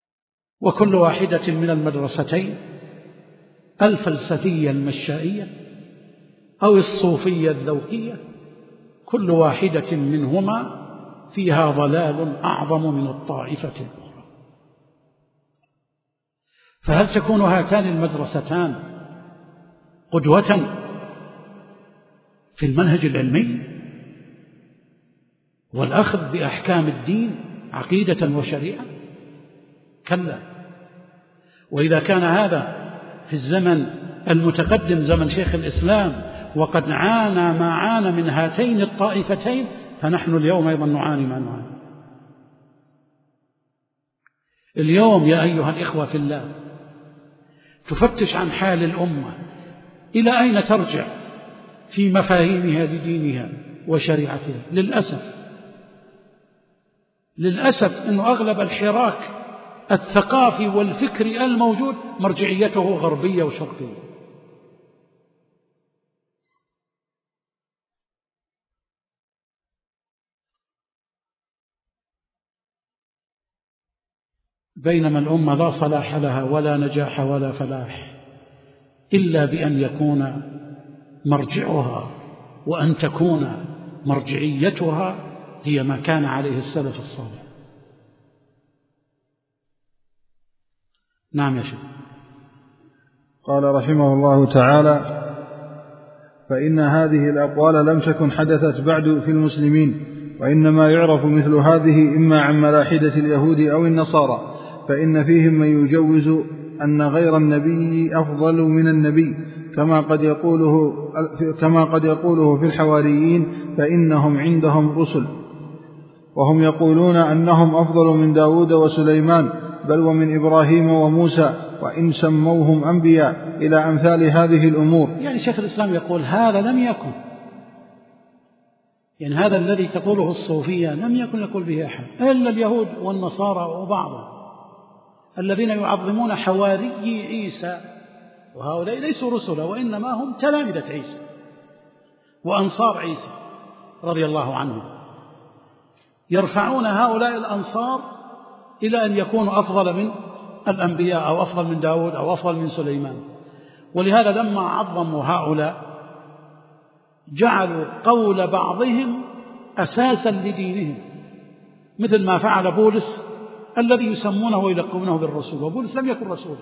وكل واحدة من المدرستين، الفلسفية المشائية أو الصوفية الذوقية، كل واحدة منهما فيها ضلال أعظم من الطائفة الأخرى. فهل تكون هاتان المدرستان قدوة في المنهج العلمي والأخذ بأحكام الدين عقيدة وشريعة؟ كلا. وإذا كان هذا في الزمن المتقدم زمن شيخ الإسلام وقد عانى ما عانى من هاتين الطائفتين، فنحن اليوم أيضا نعاني ما نعاني. اليوم يا أيها الإخوة في الله تفتش عن حال الأمة إلى أين ترجع في مفاهيمها لدينها وشريعتها. للأسف للأسف أن أغلب الحراك الثقافي والفكري الموجود مرجعيته غربية وشرقية. بينما الأمة لا صلاح لها ولا نجاح ولا فلاح إلا بأن يكون مرجعها وأن تكون مرجعيتها هي ما كان عليه السلف الصالح. نعم يا شيخ. قال رحمه الله تعالى: فإن هذه الأقوال لم تكن حدثت بعد في المسلمين، وإنما يعرف مثل هذه إما عن ملاحدة اليهود أو النصارى، فإن فيهم من يجوز أن غير النبي أفضل من النبي، كما قد يقوله كما قد يقوله في الحواريين، فإنهم عندهم رسل، وهم يقولون أنهم أفضل من داود وسليمان، بل ومن إبراهيم وموسى، وإن سموهم أنبياء، إلى أمثال هذه الأمور. يعني شيخ الإسلام يقول هذا لم يكن، يعني هذا الذي تقوله الصوفية لم يكن يقول به أحد إلا اليهود والنصارى وبعضهم الذين يعظمون حواري عيسى، وهؤلاء ليسوا رسلا وإنما هم تلامذة عيسى وأنصار عيسى رضي الله عنهم، يرفعون هؤلاء الأنصار إلى أن يكونوا أفضل من الأنبياء أو أفضل من داود أو أفضل من سليمان. ولهذا لما عظموا هؤلاء جعلوا قول بعضهم أساسا لدينهم، مثل ما فعل بولس الذي يسمونه ويلقبونه بالرسول، وبولس لم يكن رسولا،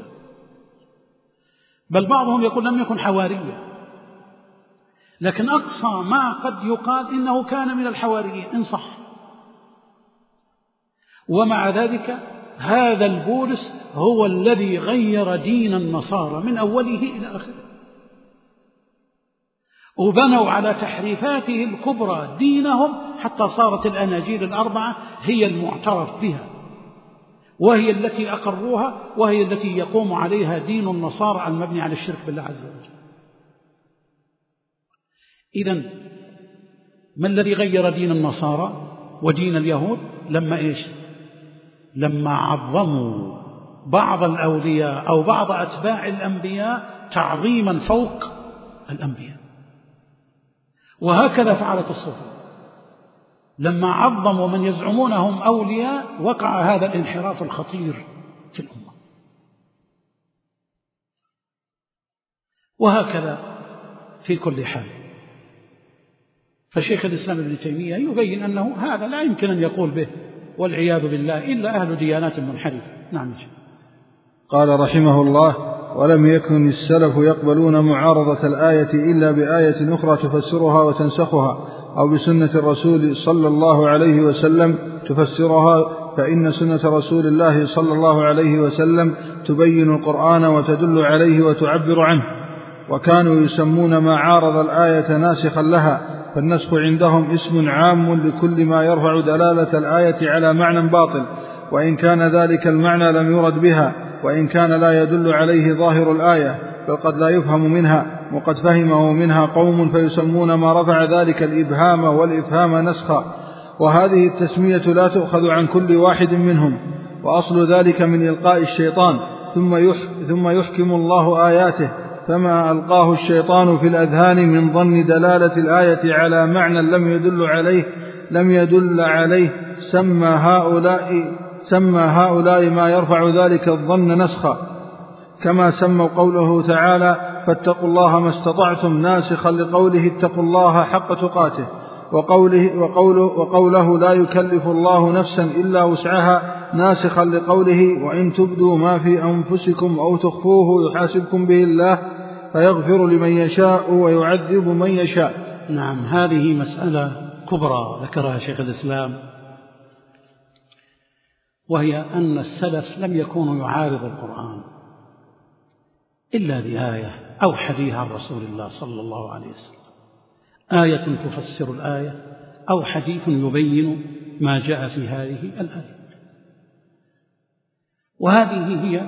بل بعضهم يقول لم يكن حواريا، لكن أقصى ما قد يقال إنه كان من الحواريين إن صح. ومع ذلك هذا البولس هو الذي غير دين النصارى من أوله إلى آخره، وبنوا على تحريفاته الكبرى دينهم حتى صارت الأناجيل الأربعة هي المعترف بها، وهي التي أقروها، وهي التي يقوم عليها دين النصارى المبني على الشرك بالله عز وجل. إذن ما الذي غير دين النصارى ودين اليهود؟ لما إيش؟ لما عظموا بعض الأولياء أو بعض أتباع الأنبياء تعظيما فوق الأنبياء. وهكذا فعلت الصوفية، لما عظموا من يزعمونهم أولياء وقع هذا الانحراف الخطير في الأمة. وهكذا في كل حال. فشيخ الإسلام ابن تيمية يبين أنه هذا لا يمكن أن يقول به والعياذ بالله إلا أهل ديانات منحرفة. نعم. قال رحمه الله: ولم يكن السلف يقبلون معارضة الآية إلا بآية أخرى تفسرها وتنسخها، أو بسنة الرسول صلى الله عليه وسلم تفسرها، فإن سنة رسول الله صلى الله عليه وسلم تبين القرآن وتدل عليه وتعبر عنه. وكانوا يسمون ما عارض الآية ناسخا لها، فالنسخ عندهم اسم عام لكل ما يرفع دلالة الآية على معنى باطل، وإن كان ذلك المعنى لم يرد بها، وإن كان لا يدل عليه ظاهر الآية، بل قد لا يفهم منها، وقد فهمه منها قوم فيسمون ما رفع ذلك الإبهام والإفهام نسخا. وهذه التسمية لا تؤخذ عن كل واحد منهم، وأصل ذلك من إلقاء الشيطان، ثم يحكم الله آياته، فما ألقاه الشيطان في الأذهان من ظن دلالة الآية على معنى لم يدل عليه لم يدل عليه سمى هؤلاء سمى هؤلاء ما يرفع ذلك الظن نسخا، كما سموا قوله تعالى: فاتقوا الله ما استطعتم ناسخا لقوله اتقوا الله حق تقاته، وقوله, وقوله, وقوله لا يكلف الله نفسا إلا وسعها ناسخا لقوله وإن تبدوا ما في أنفسكم أو تخفوه يحاسبكم به الله فيغفر لمن يشاء ويعذب من يشاء. نعم، هذه مسألة كبرى ذكرها شيخ الإسلام، وهي أن السلف لم يكونوا يعارض القرآن إلا بآية أو حديث عن رسول الله صلى الله عليه وسلم، آية تفسر الآية أو حديث يبين ما جاء في هذه الآية. وهذه هي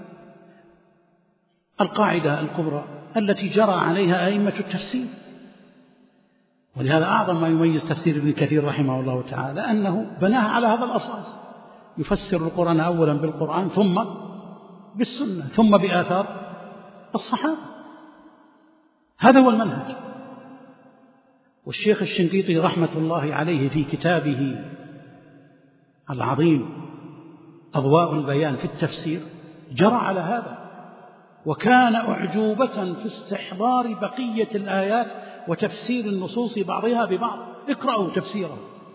القاعدة الكبرى التي جرى عليها أئمة التفسير. ولهذا أعظم ما يميز تفسير ابن كثير رحمه الله تعالى أنه بناها على هذا الأساس، يفسر القرآن أولا بالقرآن ثم بالسنة ثم بآثار الصحابة. هذا هو المنهج. والشيخ الشنقيطي رحمة الله عليه في كتابه العظيم أضواء البيان في التفسير جرى على هذا، وكان أعجوبة في استحضار بقية الآيات وتفسير النصوص بعضها ببعض. اقرأوا تفسيره،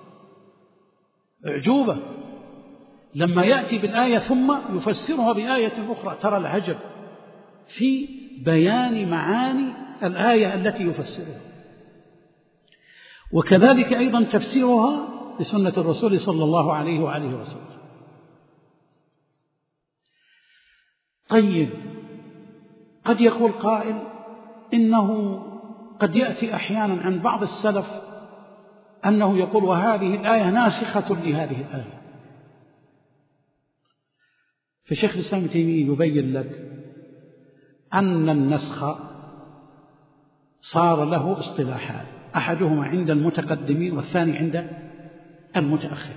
أعجوبة لما يأتي بالآية ثم يفسرها بآية أخرى. ترى العجب في بيان معاني الآية التي يفسرها. وكذلك أيضا تفسيرها بسنة الرسول صلى الله عليه وآله وسلم. طيب، قد يقول قائل إنه قد يأتي أحيانا عن بعض السلف أنه يقول وهذه الآية ناسخة لهذه الآية. فشيخ الإسلام ابن تيمية يبين لك أن النسخ صار له اصطلاحات، أحدهما عند المتقدمين والثاني عند المتأخرين.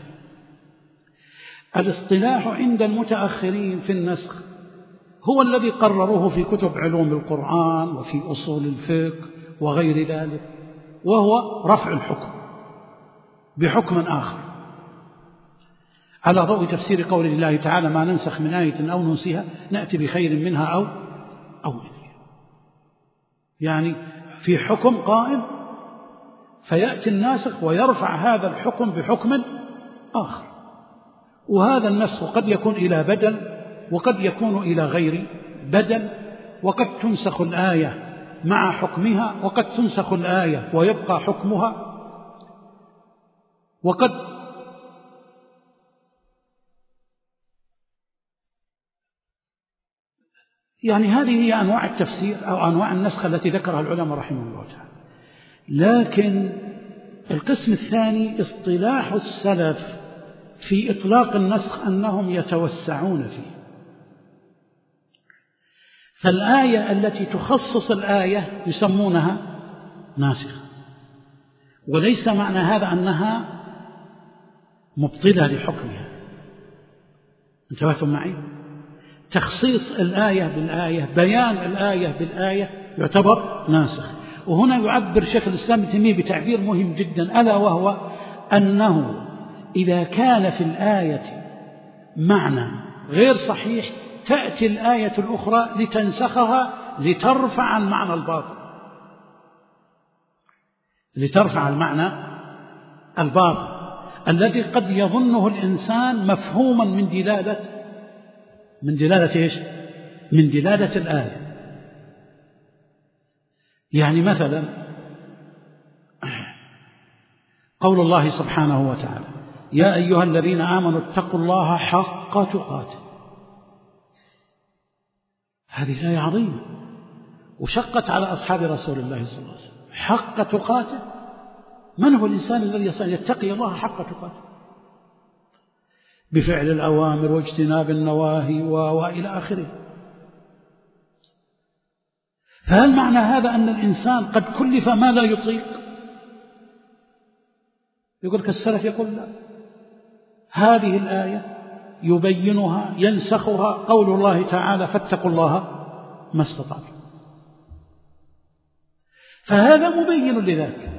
الاصطلاح عند المتأخرين في النسخ هو الذي قرروه في كتب علوم القرآن وفي أصول الفقه وغير ذلك، وهو رفع الحكم بحكم آخر على ضوء تفسير قول الله تعالى ما ننسخ من آية أو ننسها نأتي بخير منها أو أو مثلها. يعني في حكم قائم فيأتي الناسخ ويرفع هذا الحكم بحكم آخر. وهذا النسخ قد يكون إلى بدل وقد يكون إلى غير بدل، وقد تنسخ الآية مع حكمها وقد تنسخ الآية ويبقى حكمها، وقد يعني هذه هي أنواع التفسير أو أنواع النسخ التي ذكرها العلماء رحمه الله تعالى. لكن القسم الثاني اصطلاح السلف في إطلاق النسخ أنهم يتوسعون فيه. فالآية التي تخصص الآية يسمونها ناسخة، وليس معنى هذا أنها مبطلة لحكمها. انتبهتم معي؟ تخصيص الآية بالآية، بيان الآية بالآية يعتبر ناسخ. وهنا يعبر شيخ الإسلام ابن تيمية بتعبير مهم جدا، ألا وهو أنه إذا كان في الآية معنى غير صحيح تأتي الآية الأخرى لتنسخها لترفع المعنى الباطل، لترفع المعنى الباطل الذي قد يظنه الإنسان مفهوما من دلالة من دلالة إيش؟ من دلالة الآية. يعني مثلا قول الله سبحانه وتعالى يا أيها الذين آمنوا اتقوا الله حق تقاته، هذه الآية عظيمة وشقت على أصحاب رسول الله صلى الله عليه وسلم. حق تقاته، من هو الإنسان الذي يتقي الله حق تقاته؟ بفعل الأوامر واجتناب النواهي وإلى آخره. فهل معنى هذا أن الإنسان قد كلف ما لا يطيق؟ يقول لك السلف يقول لا، هذه الآية يبينها ينسخها قول الله تعالى فاتقوا الله ما استطعتم، فهذا مبين لذلك.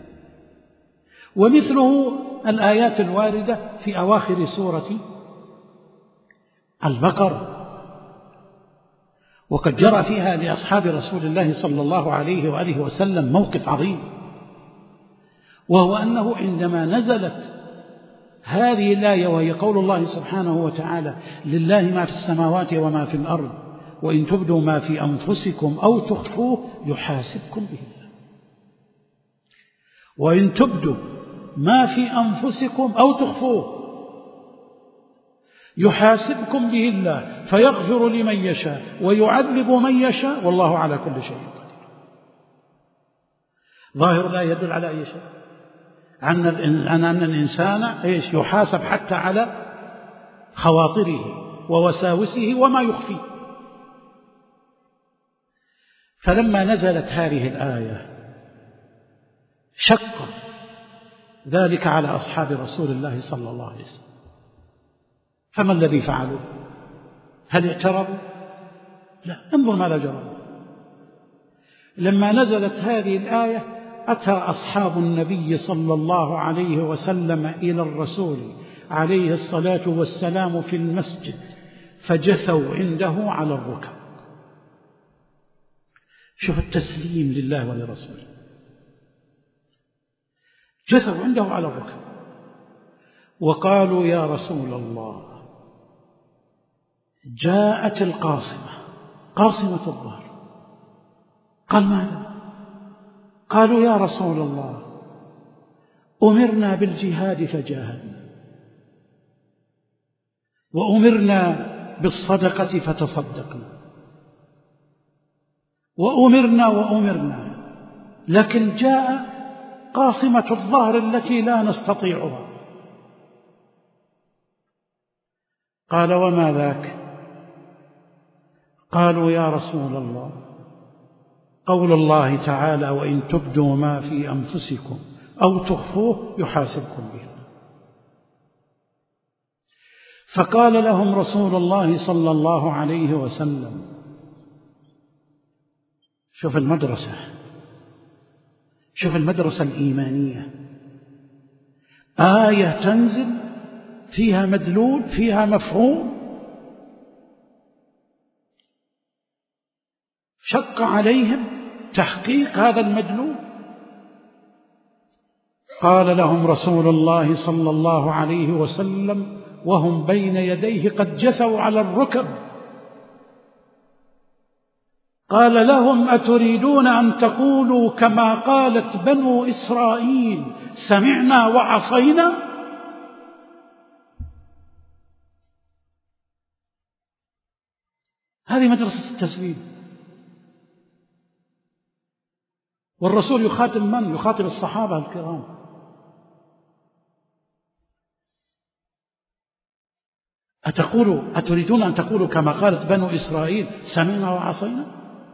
ومثله الآيات الواردة في أواخر سورة البقرة وقد جرى فيها لأصحاب رسول الله صلى الله عليه وآله وسلم موقف عظيم، وهو أنه عندما نزلت هذه الآية وهي قول الله سبحانه وتعالى: لله ما في السماوات وما في الأرض وإن تبدوا ما في أنفسكم أو تخفوه يحاسبكم به الله. وإن تبدوا ما في أنفسكم أو تخفوه يحاسبكم به الله فيغفر لمن يشاء ويعذب من يشاء والله على كل شيء قدير. ظاهر لا يدل على أي شيء عن أن الإنسان إيش يحاسب حتى على خواطره ووساوسه وما يخفي. فلما نزلت هذه الآية شق ذلك على أصحاب رسول الله صلى الله عليه وسلم. فما الذي فعلوا؟ هل اعترضوا؟ لا، انظر ماذا جرى. لما نزلت هذه الآية أتى أصحاب النبي صلى الله عليه وسلم إلى الرسول عليه الصلاة والسلام في المسجد فجثوا عنده على الركب. شوف التسليم لله ولرسوله، جثوا عنده على الركب وقالوا: يا رسول الله، جاءت القاصمة، قاصمة الظهر. قال: ماذا؟ قالوا: يا رسول الله، أمرنا بالجهاد فجاهدنا، وأمرنا بالصدقة فتصدقنا، وأمرنا وأمرنا، لكن جاء قاصمة الظهر التي لا نستطيعها. قال: وما ذاك؟ قالوا: يا رسول الله، قول الله تعالى: وإن تبدوا ما في أنفسكم أو تخفوه يحاسبكم به. فقال لهم رسول الله صلى الله عليه وسلم: شوف المدرسة، شوف المدرسة الإيمانية، آية تنزل فيها مدلول، فيها مفهوم، شق عليهم تحقيق هذا المدلول. قال لهم رسول الله صلى الله عليه وسلم وهم بين يديه قد جثوا على الركب: قال لهم: أتريدون أن تقولوا كما قالت بنو إسرائيل سمعنا وعصينا؟ هذه مدرسة التسليم. والرسول يخاطب من؟ يخاطب الصحابة الكرام. أتقولوا أتريدون أن تقولوا كما قالت بنو إسرائيل سمعنا وعصينا؟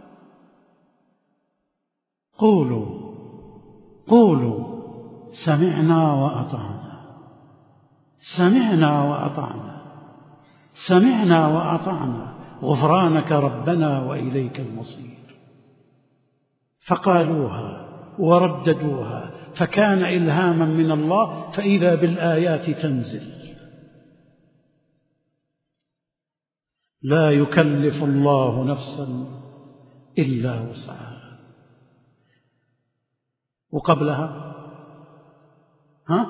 قولوا قولوا سمعنا وأطعنا، سمعنا وأطعنا، سمعنا وأطعنا، غفرانك ربنا وإليك المصير. فقالوها ورددوها، فكان إلهاما من الله، فإذا بالآيات تنزل: لا يكلف الله نفسا إلا وسعها. وقبلها ها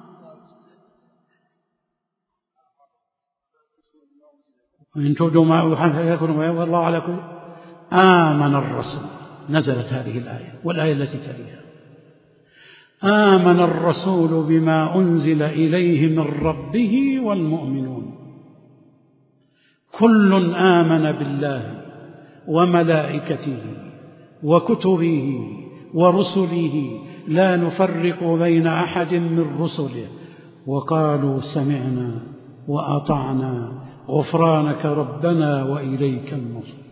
إن تبدوا ما يكون والله على كل. آمن الرسول، نزلت هذه الآية والآية التي تليها: آمن الرسول بما أنزل إليه من ربه والمؤمنون كل آمن بالله وملائكته وكتبه ورسله لا نفرق بين أحد من رسله وقالوا سمعنا وأطعنا غفرانك ربنا وإليك المصير.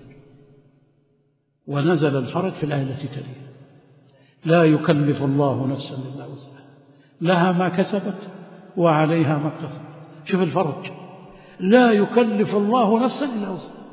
ونزل الفرج في الآية التي تليها: لا يكلف الله نفسا إلا وسعها، لها ما كسبت وعليها ما اكتسبت. شوف الفرج: لا يكلف الله نفسا إلا وسعها،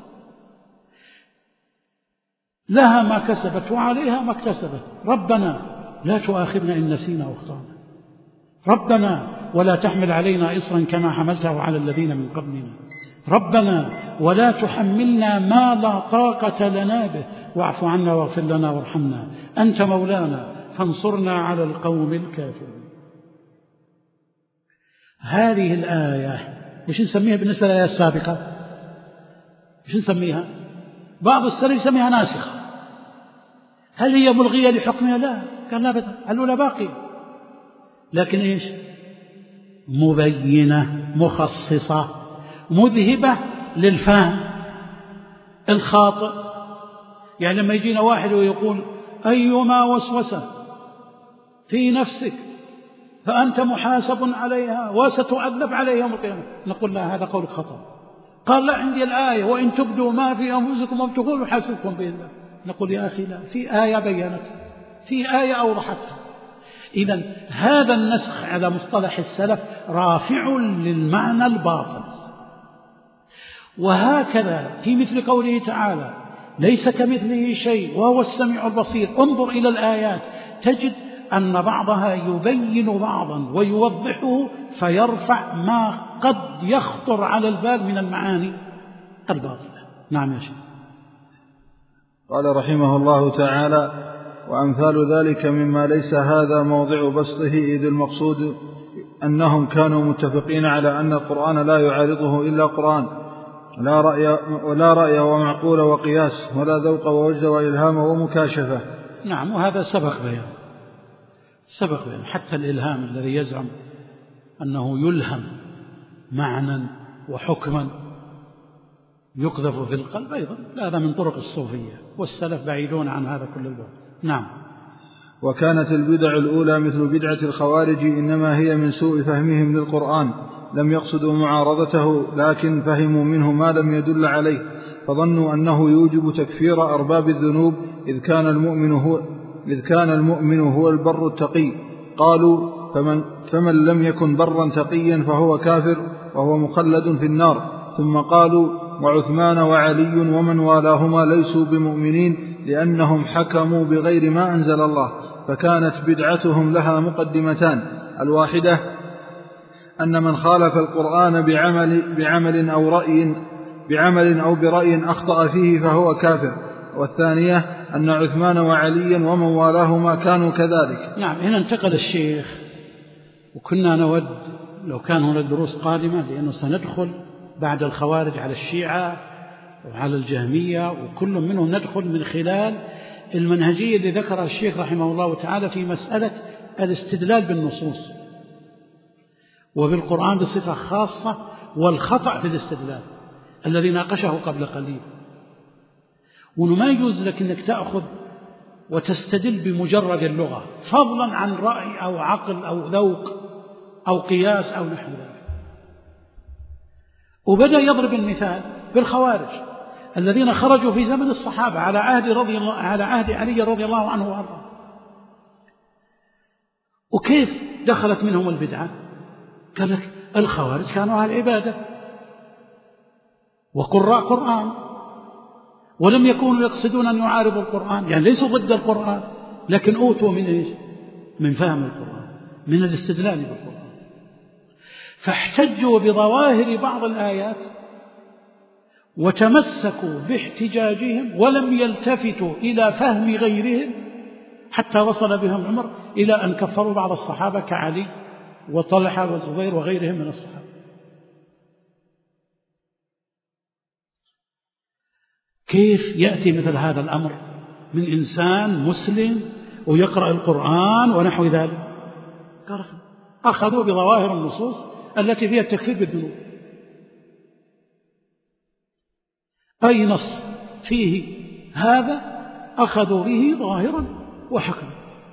لها ما كسبت وعليها ما اكتسبت. ربنا لا تؤاخذنا إن نسينا واخطأنا، ربنا ولا تحمل علينا إصرا كما حملته على الذين من قبلنا، ربنا ولا تحملنا ما لا طاقة لنا به واعف عنا واغفر لنا وارحمنا أنت مولانا فانصرنا على القوم الكافرين. هذه الآية وش نسميها بالنسبة للآية السابقة؟ وش نسميها؟ بعض السلف يسميها ناسخة. هل هي ملغية لحكمها؟ لا، كان لا بد الأولى باقية، لكن إيش؟ مبينة مخصصة مذهبة للفهم الخاطئ. يعني لما يجينا واحد ويقول أيما وسوسة في نفسك فأنت محاسب عليها وستعذب عليها يوم القيامة، نقول لا، هذا قولك خطأ. قال لا، عندي الآية وإن تبدوا ما في أنفسكم أو تقولوا يحاسبكم به الله. نقول يا أخي لا، في آية بينت، في آية أوضحتها. إذن هذا النسخ على مصطلح السلف رافع للمعنى الباطل. وهكذا في مثل قوله تعالى ليس كمثله شيء وهو السميع البصير، انظر إلى الآيات تجد أن بعضها يبين بعضا ويوضحه فيرفع ما قد يخطر على البال من المعاني الباطلة. نعم يا شيخ. قال رحمه الله تعالى: وأمثال ذلك مما ليس هذا موضع بسطه، إذ المقصود أنهم كانوا متفقين على أن القرآن لا يعارضه إلا قرآن، لا رأي ولا رأي ومعقول وقياس، ولا ذوق ووجد وإلهام ومكاشفة. نعم، وهذا سبق بيان سبق بيان حتى الإلهام الذي يزعم أنه يلهم معنى وحكما يقذف في القلب أيضا، هذا من طرق الصوفية، والسلف بعيدون عن هذا كل البعد. نعم. وكانت البدع الأولى مثل بدعة الخوارج إنما هي من سوء فهمهم للقرآن، لم يقصدوا معارضته لكن فهموا منه ما لم يدل عليه، فظنوا أنه يوجب تكفير أرباب الذنوب إذ كان المؤمن هو, إذ كان المؤمن هو البر التقي. قالوا فمن, فمن لم يكن برا تقيا فهو كافر وهو مخلد في النار. ثم قالوا وعثمان وعلي ومن والاهما ليسوا بمؤمنين لأنهم حكموا بغير ما أنزل الله. فكانت بدعتهم لها مقدمتان: الواحدة أن من خالف القرآن بعمل, بعمل أو رأي بعمل أو برأي أخطأ فيه فهو كافر، والثانية أن عثمان وعليا ومن والاهما كانوا كذلك. نعم. هنا انتقل الشيخ، وكنا نود لو كان هناك دروس قادمة، لأنه سندخل بعد الخوارج على الشيعة وعلى الجهمية، وكل منهم ندخل من خلال المنهجية اللي ذكرها الشيخ رحمه الله تعالى في مسألة الاستدلال بالنصوص وبالقرآن بصفة خاصة، والخطأ في الاستدلال الذي ناقشه قبل قليل. وإنه ما يجوز لك أنك تأخذ وتستدل بمجرد اللغة فضلا عن رأي أو عقل أو ذوق أو قياس أو نحو ذلك. وبدأ يضرب المثال بالخوارج الذين خرجوا في زمن الصحابة على عهد رضي الله على عهد علي رضي الله عنه وارضاه، وكيف دخلت منهم البدعة. قال لك الخوارج كانوا أهل عبادة وقراء قرآن، ولم يكونوا يقصدون أن يعارضوا القرآن، يعني ليسوا ضد القرآن، لكن أوتوا من إيش؟ من فهم القرآن، من الاستدلال بالقرآن، فاحتجوا بظواهر بعض الآيات وتمسكوا باحتجاجهم ولم يلتفتوا إلى فهم غيرهم، حتى وصل بهم عمر إلى أن كفروا بعض الصحابة كعلي وطلحة والزبير وغيرهم من الصحابة. كيف يأتي مثل هذا الأمر من إنسان مسلم ويقرأ القرآن ونحو ذلك؟ أخذوا بظواهر النصوص التي فيها التكفير بالذنوب. أي نص فيه هذا أخذوا به ظاهرا وحكما،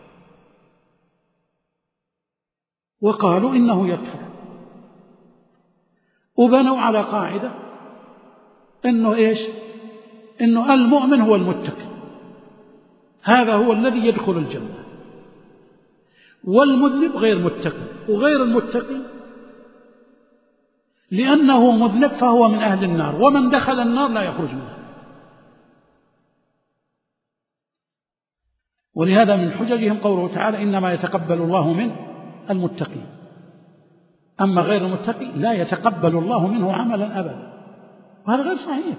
وقالوا إنه يكفر، وبنوا على قاعدة إنه إيش؟ إنه المؤمن هو المتقي، هذا هو الذي يدخل الجنة، والمذنب غير متقي، وغير المتقي لأنه مذنب فهو من أهل النار، ومن دخل النار لا يخرج منها. ولهذا من حججهم قوله تعالى إنما يتقبل الله من المتقين، أما غير المتقي لا يتقبل الله منه عملا أبدا. وهذا غير صحيح.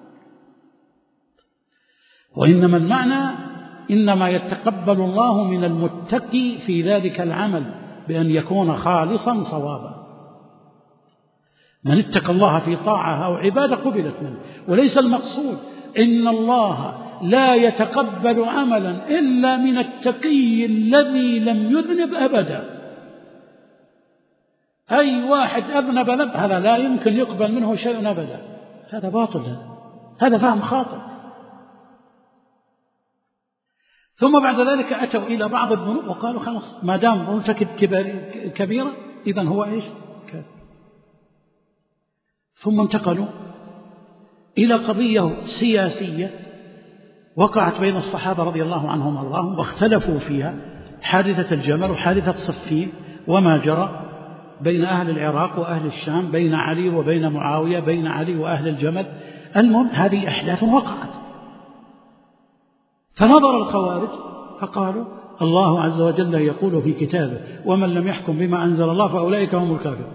وإنما المعنى إنما يتقبل الله من المتقي في ذلك العمل بأن يكون خالصا صوابا. من اتقى الله في طاعة أو عبادة قبلت منه. وليس المقصود إن الله لا يتقبل عملا إلا من التقي الذي لم يذنب أبدا. أي واحد أذنب لب هذا لا يمكن يقبل منه شيء أبدا، هذا باطل، هذا فهم خاطئ. ثم بعد ذلك أتوا إلى بعض الذنوب وقالوا خلاص ما دام مرتكب كبيرة إذن هو إيش؟ كافر. ثم انتقلوا إلى قضية سياسية وقعت بين الصحابة رضي الله عنهم وارضاهم واختلفوا فيها، حادثة الجمل وحادثة صفين وما جرى بين أهل العراق وأهل الشام، بين علي وبين معاوية، بين علي وأهل الجمل. المهم هذه أحداث وقعت. فنظر الخوارج فقالوا الله عز وجل يقول في كتابه ومن لم يحكم بما أنزل الله فأولئك هم الكافرون.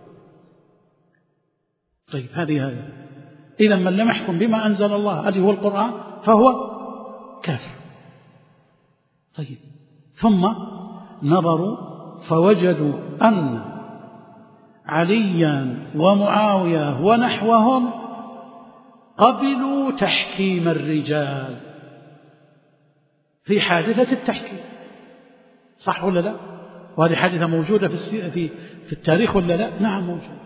طيب هذه هذه إذا من لم يحكم بما أنزل الله هذه هو القرآن فهو كافر. طيب ثم نظروا فوجدوا أن عليا ومعاوية ونحوهم قبلوا تحكيم الرجال في حادثة التحكيم، صح ولا لا؟ وهذه حادثة موجودة في في في التاريخ ولا لا؟ نعم موجودة.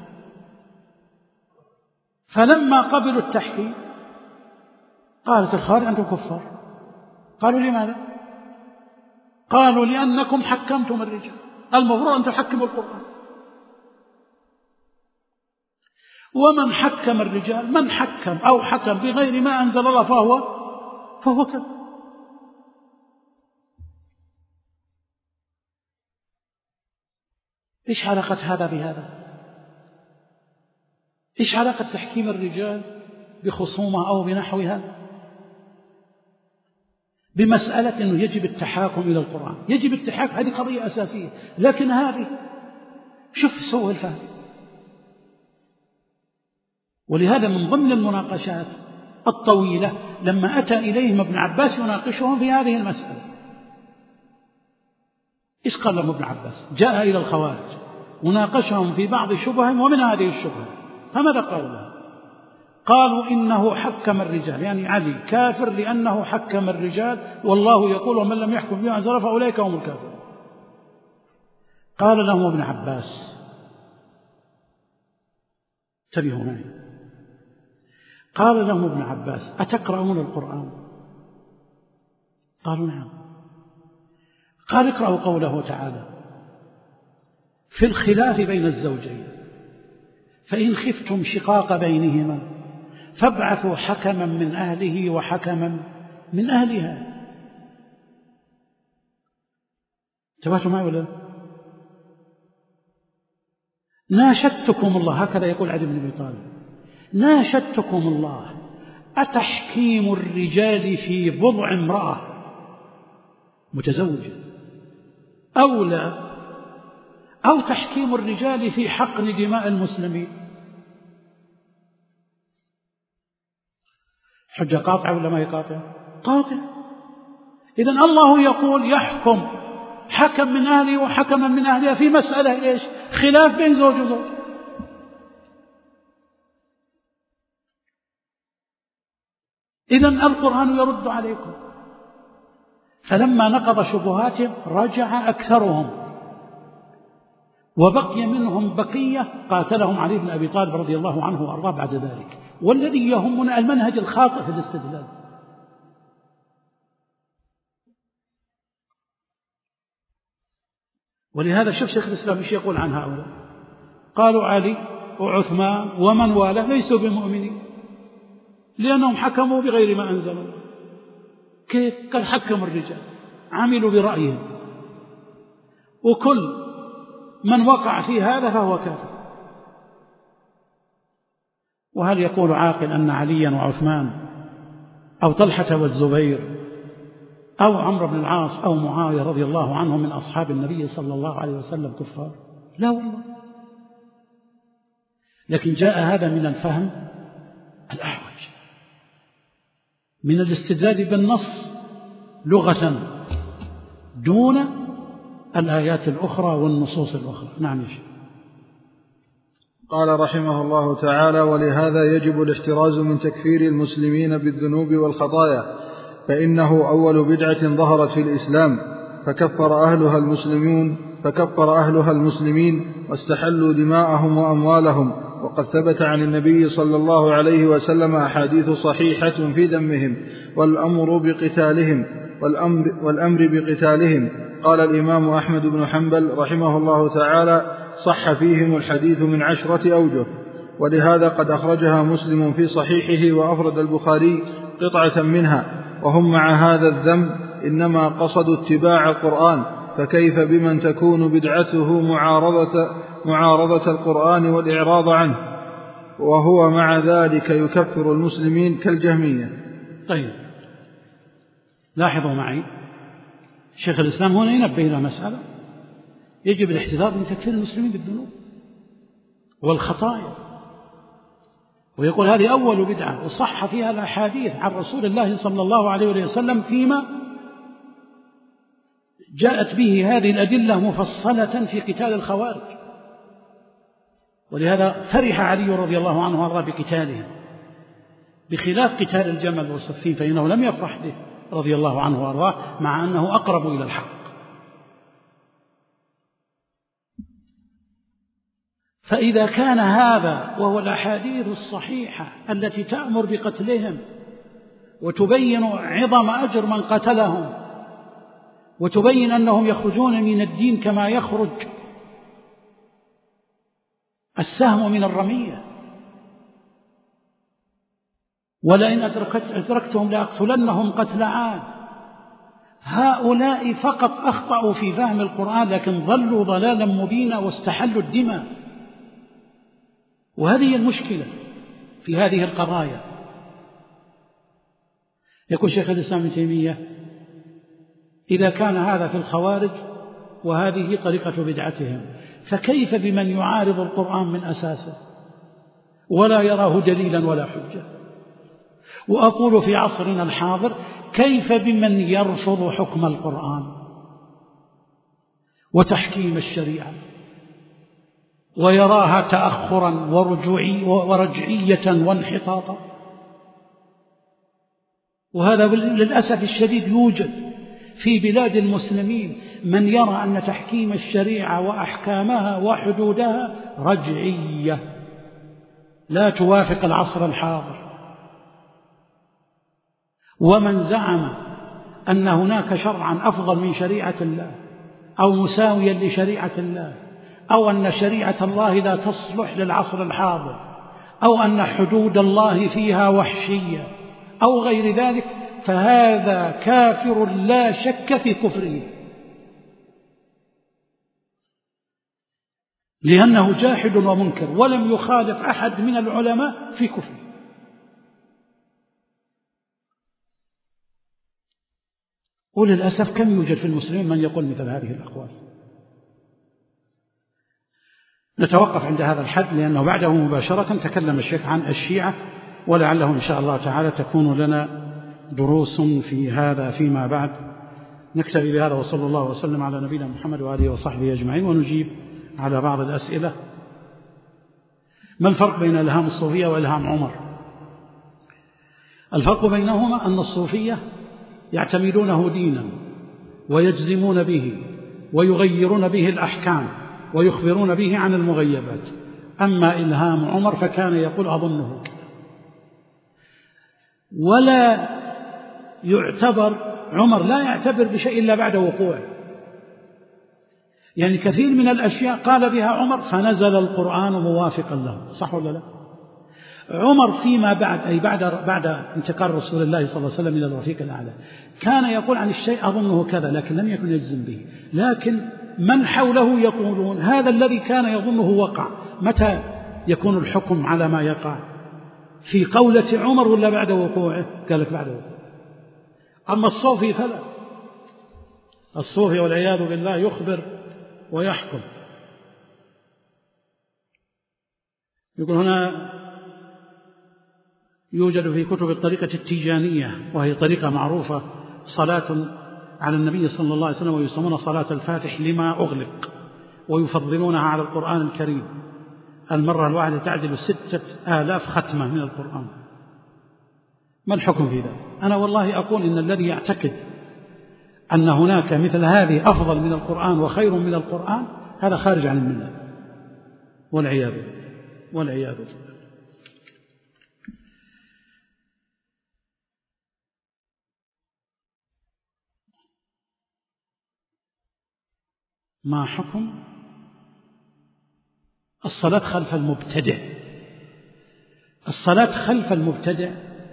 فلما قبلوا التحكيم قالت الخوارج أنتم كفار. قالوا لماذا؟ قالوا لأنكم حكمتم الرجال، المفروض أن تحكموا القرآن. ومن حكم الرجال من حكم أو حكم بغير ما أنزل الله فهو فهو كذب. إيش علاقة هذا بهذا؟ إيش علاقة تحكيم الرجال بخصومة أو بنحوها بمسألة أنه يجب التحاكم إلى القرآن؟ يجب التحاكم، هذه قضية أساسية. لكن هذه شوف سوء الفهم. ولهذا من ضمن المناقشات الطويلة لما أتى إليهم ابن عباس يناقشهم في هذه المسألة، إيش قال لهم ابن عباس؟ جاء إلى الخوارج وناقشهم في بعض شبههم، ومن هذه الشبهة فماذا قالوا له؟ قالوا إنه حكم الرجال، يعني علي كافر لأنه حكم الرجال، والله يقول ومن لم يحكم بما أنزل فأولئك هم الكافرون. قال لهم ابن عباس انتبهوا معي، قال لهم ابن عباس أتقرؤون القرآن؟ قالوا نعم. قال اقرأوا قوله تعالى في الخلاف بين الزوجين فإن خفتم شقاق بينهما فابعثوا حكما من أهله وحكما من أهلها. انتبهتوا معي ولا؟ ناشدتكم الله، هكذا يقول علي بن أبي طالب، ناشدتكم الله أتحكيم الرجال في بضع امرأة متزوجة أولى أو تحكيم الرجال في حقن دماء المسلمين؟ حجة قاطعة ولا ما هي قاطعة؟ قاطعة. إذن الله يقول يحكم حكم من أهله وحكما من أهلها في مسألة إيش؟ خلاف بين زوج وزوج. إذن القرآن يرد عليكم. فلما نقض شبهاتهم رجع أكثرهم وبقي منهم بقية قاتلهم علي بن أبي طالب رضي الله عنه وأرضاه بعد ذلك. والذي يهمنا المنهج الخاطئ في الاستدلال. ولهذا شوف شيخ الإسلام ايش يقول عن هؤلاء. قالوا علي وعثمان ومن والاه ليسوا بمؤمنين لأنهم حكموا بغير ما أنزلوا. كيف؟ قال حكموا الرجال، عملوا برأيهم، وكل من وقع في هذا فهو كافر. وهل يقول عاقل أن عليا وعثمان أو طلحة والزبير أو عمرو بن العاص أو معاوية رضي الله عنهم من أصحاب النبي صلى الله عليه وسلم كفار؟ لا والله. لكن جاء هذا من الفهم الأعوج من الاستدلال بالنص لغة دون الآيات الأخرى والنصوص الأخرى. نعم يا شيخ. قال رحمه الله تعالى: ولهذا يجب الاحتراز من تكفير المسلمين بالذنوب والخطايا، فإنه أول بدعة ظهرت في الإسلام فكفر أهلها المسلمين فكفر أهلها المسلمين واستحلوا دماءهم وأموالهم، وقد ثبت عن النبي صلى الله عليه وسلم أحاديث صحيحة في ذمهم والأمر بقتالهم والأمر, والأمر بقتالهم. قال الإمام أحمد بن حنبل رحمه الله تعالى: صح فيهم الحديث من عشرة أوجه، ولهذا قد أخرجها مسلم في صحيحه وأفرد البخاري قطعة منها. وهم مع هذا الذنب إنما قصدوا اتباع القرآن، فكيف بمن تكون بدعته معارضة, معارضة القرآن والإعراض عنه، وهو مع ذلك يكفر المسلمين كالجهمية. طيب، لاحظوا معي، شيخ الإسلام هنا ينبه إلى مسألة: يجب الاحتذار من تكفير المسلمين بالذنوب والخطايا، ويقول هذه أول بدعة وصح فيها الأحاديث عن رسول الله صلى الله عليه وسلم فيما جاءت به هذه الأدلة مفصلة في قتال الخوارج. ولهذا فرح علي رضي الله عنه وارضاه بقتالهم، بخلاف قتال الجمل والصفين فإنه لم يفرح به رضي الله عنه وارضاه، مع أنه أقرب إلى الحق. فإذا كان هذا وهو الأحاديث الصحيحة التي تأمر بقتلهم وتبين عظم أجر من قتلهم وتبين أنهم يخرجون من الدين كما يخرج السهم من الرمية، ولئن أدركتهم لأقتلنهم قتل عاد، هؤلاء فقط أخطأوا في فهم القرآن لكن ضلوا ضلالا مبينا واستحلوا الدماء. وهذه المشكلة في هذه القضايا. يقول شيخ الإسلام ابن تيمية: إذا كان هذا في الخوارج وهذه طريقة بدعتهم، فكيف بمن يعارض القرآن من أساسه ولا يراه دليلا ولا حجة؟ وأقول في عصرنا الحاضر: كيف بمن يرفض حكم القرآن وتحكيم الشريعة ويراها تأخرا ورجعية وانحطاطا؟ وهذا للأسف الشديد يوجد في بلاد المسلمين من يرى أن تحكيم الشريعة وأحكامها وحدودها رجعية لا توافق العصر الحاضر، ومن زعم أن هناك شرعا أفضل من شريعة الله أو مساويا لشريعة الله، أو أن شريعة الله لا تصلح للعصر الحاضر، أو أن حدود الله فيها وحشية أو غير ذلك، فهذا كافر لا شك في كفره، لأنه جاحد ومنكر ولم يخالف أحد من العلماء في كفره. وللأسف كم يوجد في المسلمين من يقول مثل هذه الأقوال. نتوقف عند هذا الحد، لأنه بعده مباشرة تكلم الشيخ عن الشيعة، ولعله إن شاء الله تعالى تكون لنا دروس في هذا فيما بعد. نكتفي بهذا، وصلى الله وسلم على نبينا محمد وآله وصحبه أجمعين، ونجيب على بعض الأسئلة. ما الفرق بين إلهام الصوفية وإلهام عمر؟ الفرق بينهما أن الصوفية يعتمدونه دينا ويجزمون به ويغيرون به الأحكام ويخبرون به عن المغيبات. أما إلهام عمر فكان يقول أظنه كذا، ولا يعتبر عمر لا يعتبر بشيء إلا بعد وقوعه. يعني كثير من الأشياء قال بها عمر فنزل القرآن موافقا له، صح ولا لا؟ عمر فيما بعد، أي بعد بعد انتقال رسول الله صلى الله عليه وسلم إلى الرفيق الأعلى، كان يقول عن الشيء أظنه كذا، لكن لم يكن يجزم به. لكن من حوله يقولون هذا الذي كان يظنه وقع. متى يكون الحكم على ما يقع؟ في قولة عمر ولا بعد وقوعه؟ قال لك بعد وقوعه. أما الصوفي فلا، الصوفي والعياذ بالله يخبر ويحكم. يقول هنا يوجد في كتب الطريقة التيجانية، وهي طريقة معروفة، صلاة على النبي صلى الله عليه وسلم ويسمونها صلاة الفاتح لما أغلق، ويفضلونها على القرآن الكريم. المرة الواحدة تعدل ستة آلاف ختمة من القرآن. ما الحكم في ذلك؟ أنا والله أقول إن الذي يعتقد أن هناك مثل هذه أفضل من القرآن وخير من القرآن هذا خارج عن الملة، والعياذ والعياذ بالله. ما حكم الصلاة خلف المبتدع؟ الصلاة خلف المبتدع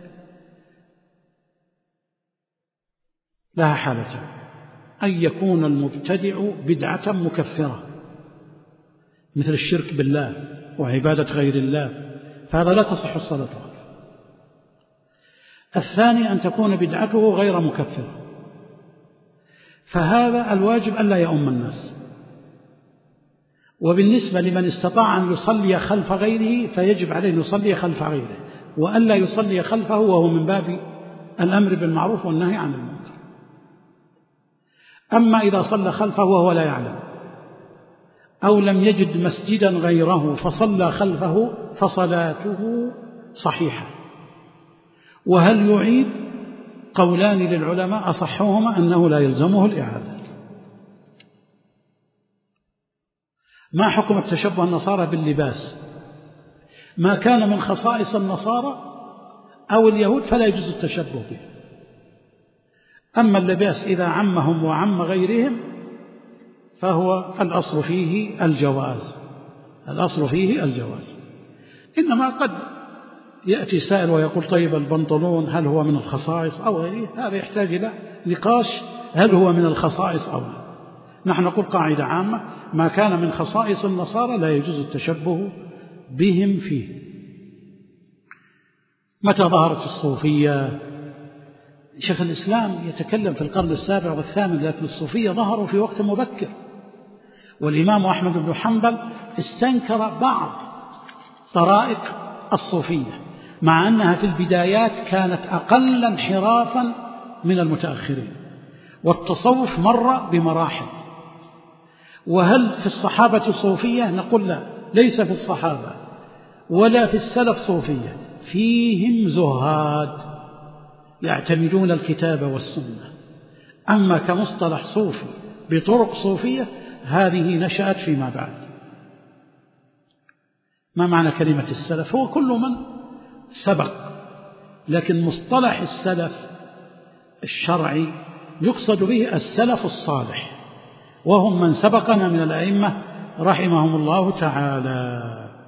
لها حالتين: أن يكون المبتدع بدعة مكفرة مثل الشرك بالله وعبادة غير الله، فهذا لا تصح الصلاة خلفه. الثاني أن تكون بدعته غير مكفرة، فهذا الواجب ألا يؤم الناس. وبالنسبة لمن استطاع أن يصلي خلف غيره فيجب عليه أن يصلي خلف غيره، وألا يصلي خلفه وهو من باب الأمر بالمعروف والنهي عن المنكر. أما إذا صلى خلفه وهو لا يعلم أو لم يجد مسجدا غيره فصلى خلفه فصلاته صحيحة. وهل يعيد؟ قولان للعلماء، أصحهما أنه لا يلزمه الإعادة. ما حكم التشبه النصارى باللباس؟ ما كان من خصائص النصارى أو اليهود فلا يجوز التشبه به. أما اللباس إذا عمهم وعم غيرهم فهو الأصل فيه الجواز، الأصل فيه الجواز. إنما قد يأتي سائل ويقول طيب البنطلون هل هو من الخصائص أو غيره؟ هذا يحتاج إلى نقاش هل هو من الخصائص أو لا. نحن نقول قاعدة عامة: ما كان من خصائص النصارى لا يجوز التشبه بهم فيه. متى ظهرت الصوفية؟ شيخ الإسلام يتكلم في القرن السابع والثامن، لكن الصوفية ظهروا في وقت مبكر، والإمام أحمد بن حنبل استنكر بعض طرائق الصوفية مع أنها في البدايات كانت أقل انحرافا من المتأخرين، والتصوف مر بمراحل. وهل في الصحابة صوفية؟ نقول لا، ليس في الصحابة ولا في السلف صوفية، فيهم زهاد يعتمدون الكتاب والسنة. أما كمصطلح صوفي بطرق صوفية هذه نشأت فيما بعد. ما معنى كلمة السلف؟ هو كل من سبق، لكن مصطلح السلف الشرعي يقصد به السلف الصالح، وهم من سبقنا من الأئمة رحمهم الله تعالى.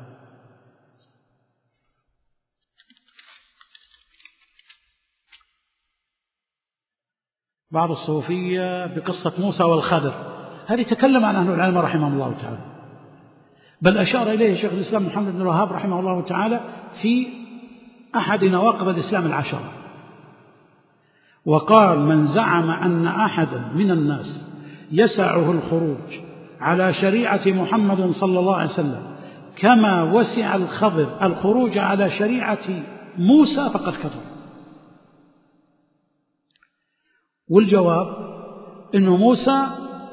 بعض الصوفية بقصة موسى والخضر، هذه تكلم عن أهل العلم رحمهم الله تعالى، بل أشار إليه شيخ الإسلام محمد بن الوهاب رحمه الله تعالى في أحد نواقض الإسلام العشرة، وقال: من زعم أن أحدا من الناس يسعه الخروج على شريعة محمد صلى الله عليه وسلم كما وسع الخضر الخروج على شريعة موسى فقد كفر. والجواب إن موسى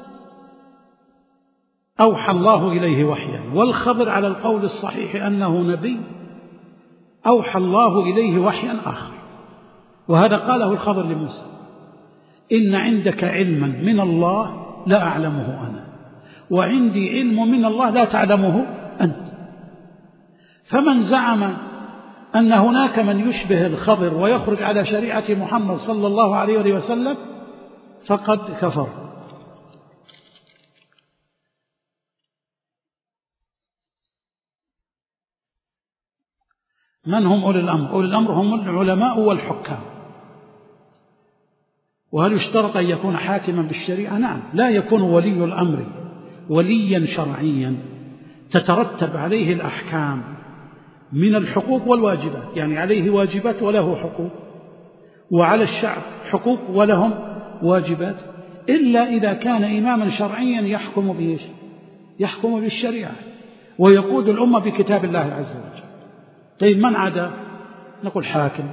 أوحى الله إليه وحيا، والخضر على القول الصحيح أنه نبي أوحى الله إليه وحيا آخر. وهذا قاله الخضر لموسى: إن عندك علما من الله لا أعلمه أنا، وعندي علم من الله لا تعلمه أنت. فمن زعم أن هناك من يشبه الخضر ويخرج على شريعة محمد صلى الله عليه وسلم فقد كفر. من هم أولي الأمر؟ أولي الأمر هم العلماء والحكام. وهل يشترط أن يكون حاكما بالشريعة؟ نعم، لا يكون ولي الأمر وليا شرعيا تترتب عليه الأحكام من الحقوق والواجبات، يعني عليه واجبات وله حقوق، وعلى الشعب حقوق ولهم واجبات، إلا إذا كان إماما شرعيا يحكم بإيش؟ يحكم بالشريعة ويقود الأمة بكتاب الله عز وجل. طيب من عدا؟ نقول حاكم.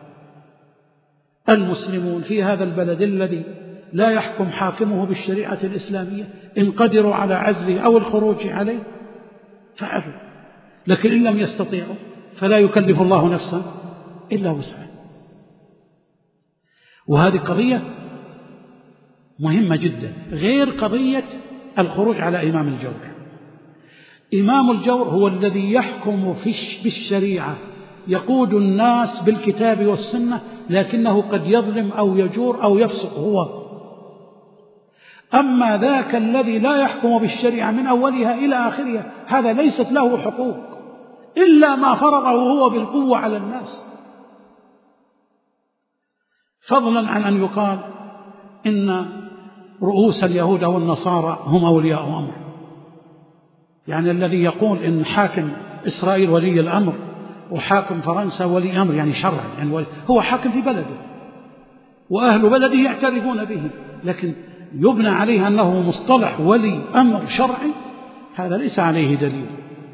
المسلمون في هذا البلد الذي لا يحكم حاكمه بالشريعة الإسلامية إن قدروا على عزله أو الخروج عليه فعلوا، لكن إن لم يستطيعوا فلا يكلف الله نفسا إلا وسعها. وهذه قضية مهمة جدا، غير قضية الخروج على إمام الجور. إمام الجور هو الذي يحكم بالشريعة، يقود الناس بالكتاب والسنة، لكنه قد يظلم أو يجور أو يفسق هو. أما ذاك الذي لا يحكم بالشريعة من أولها إلى آخرها هذا ليست له حقوق إلا ما فرضه هو بالقوة على الناس، فضلا عن أن يقال إن رؤوس اليهود والنصارى هم أولياء أمر. يعني الذي يقول إن حاكم إسرائيل ولي الأمر وحاكم فرنسا ولي أمر يعني شرعي، يعني هو حاكم في بلده وأهل بلده يعترفون به، لكن يبنى عليه أنه مصطلح ولي أمر شرعي، هذا ليس عليه دليل.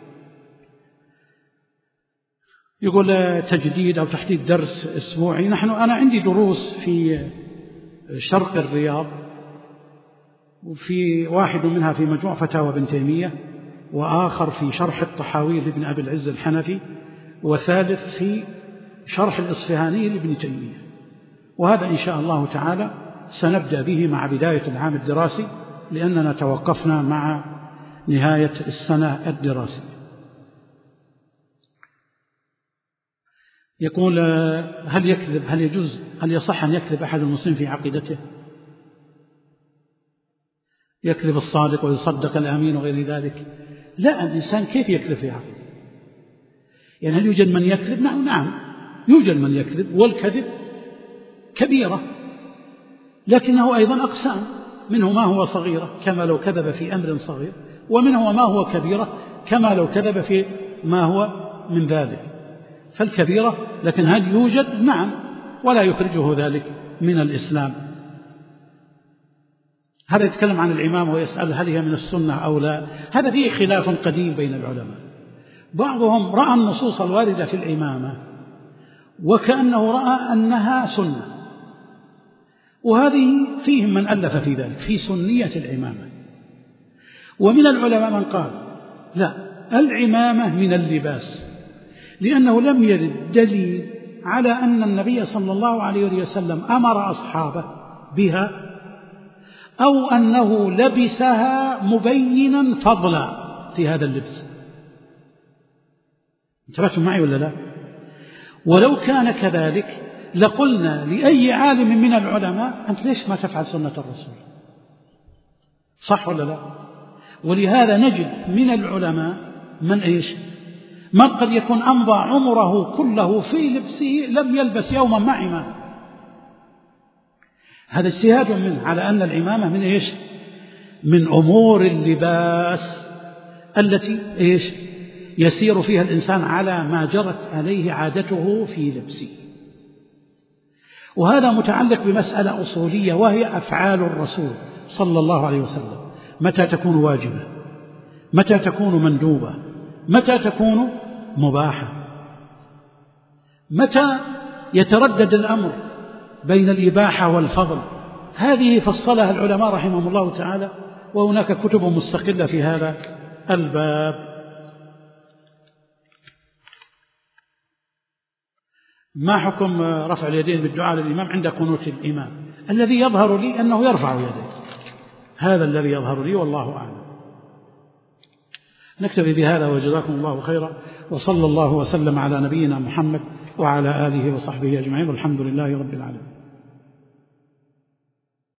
يقول تجديد أو تحديد درس أسبوعي. نحن أنا عندي دروس في شرق الرياض، وفي واحد منها في مجموع فتاوى ابن تيمية، وآخر في شرح الطحاوي لابن أبي العز الحنفي، وثالث في شرح الإصفهاني لابن تيمية. وهذا إن شاء الله تعالى سنبدأ به مع بداية العام الدراسي، لأننا توقفنا مع نهاية السنة الدراسية. يقول هل يكذب هل يجوز هل يصح أن يكذب أحد المسلمين في عقيدته؟ يكذب الصادق ويصدق الأمين وغير ذلك؟ لا، الإنسان كيف يكذب في عقيدته؟ يعني هل يوجد من يكذب؟ نعم نعم يوجد من يكذب، والكذب كبيرة، لكنه أيضا أقسام، منه ما هو صغيرة كما لو كذب في أمر صغير، ومنه ما هو كبيرة كما لو كذب في ما هو من ذلك. فالكبيرة، لكن هل يوجد؟ نعم، ولا يخرجه ذلك من الإسلام. هذا يتكلم عن الإمام ويسأل هل هي من السنة أو لا، هذا فيه خلاف قديم بين العلماء. بعضهم رأى النصوص الواردة في الإمامة وكأنه رأى أنها سنة، وهذه فيهم من ألف في ذلك في سنية العمامة. ومن العلماء من قال لا، العمامة من اللباس، لأنه لم يرد دليل على أن النبي صلى الله عليه وسلم أمر أصحابه بها أو أنه لبسها مبينا فضلا في هذا اللبس. انتبهتم معي ولا لا؟ ولو كان كذلك لقلنا لأي عالم من العلماء أنت ليش ما تفعل سنة الرسول؟ صح ولا لا؟ ولهذا نجد من العلماء من إيش؟ من قد يكون أمضى عمره كله في لبسه لم يلبس يوما مع إمام. هذا اجتهاد منه على أن العمامة من إيش؟ من أمور اللباس التي إيش؟ يسير فيها الإنسان على ما جرت عليه عادته في لبسه. وهذا متعلق بمسألة أصولية، وهي أفعال الرسول صلى الله عليه وسلم، متى تكون واجبة، متى تكون مندوبة، متى تكون مباحة، متى يتردد الأمر بين الإباحة والفضل. هذه فصلها العلماء رحمهم الله تعالى، وهناك كتب مستقلة في هذا الباب. ما حكم رفع اليدين بالدعاء للإمام عند قنوت الإمام؟ الذي يظهر لي أنه يرفع يديه، هذا الذي يظهر لي والله أعلم. نكتفي بهذا وجزاكم الله خيرا، وصلى الله وسلم على نبينا محمد وعلى آله وصحبه أجمعين، والحمد لله رب العالمين.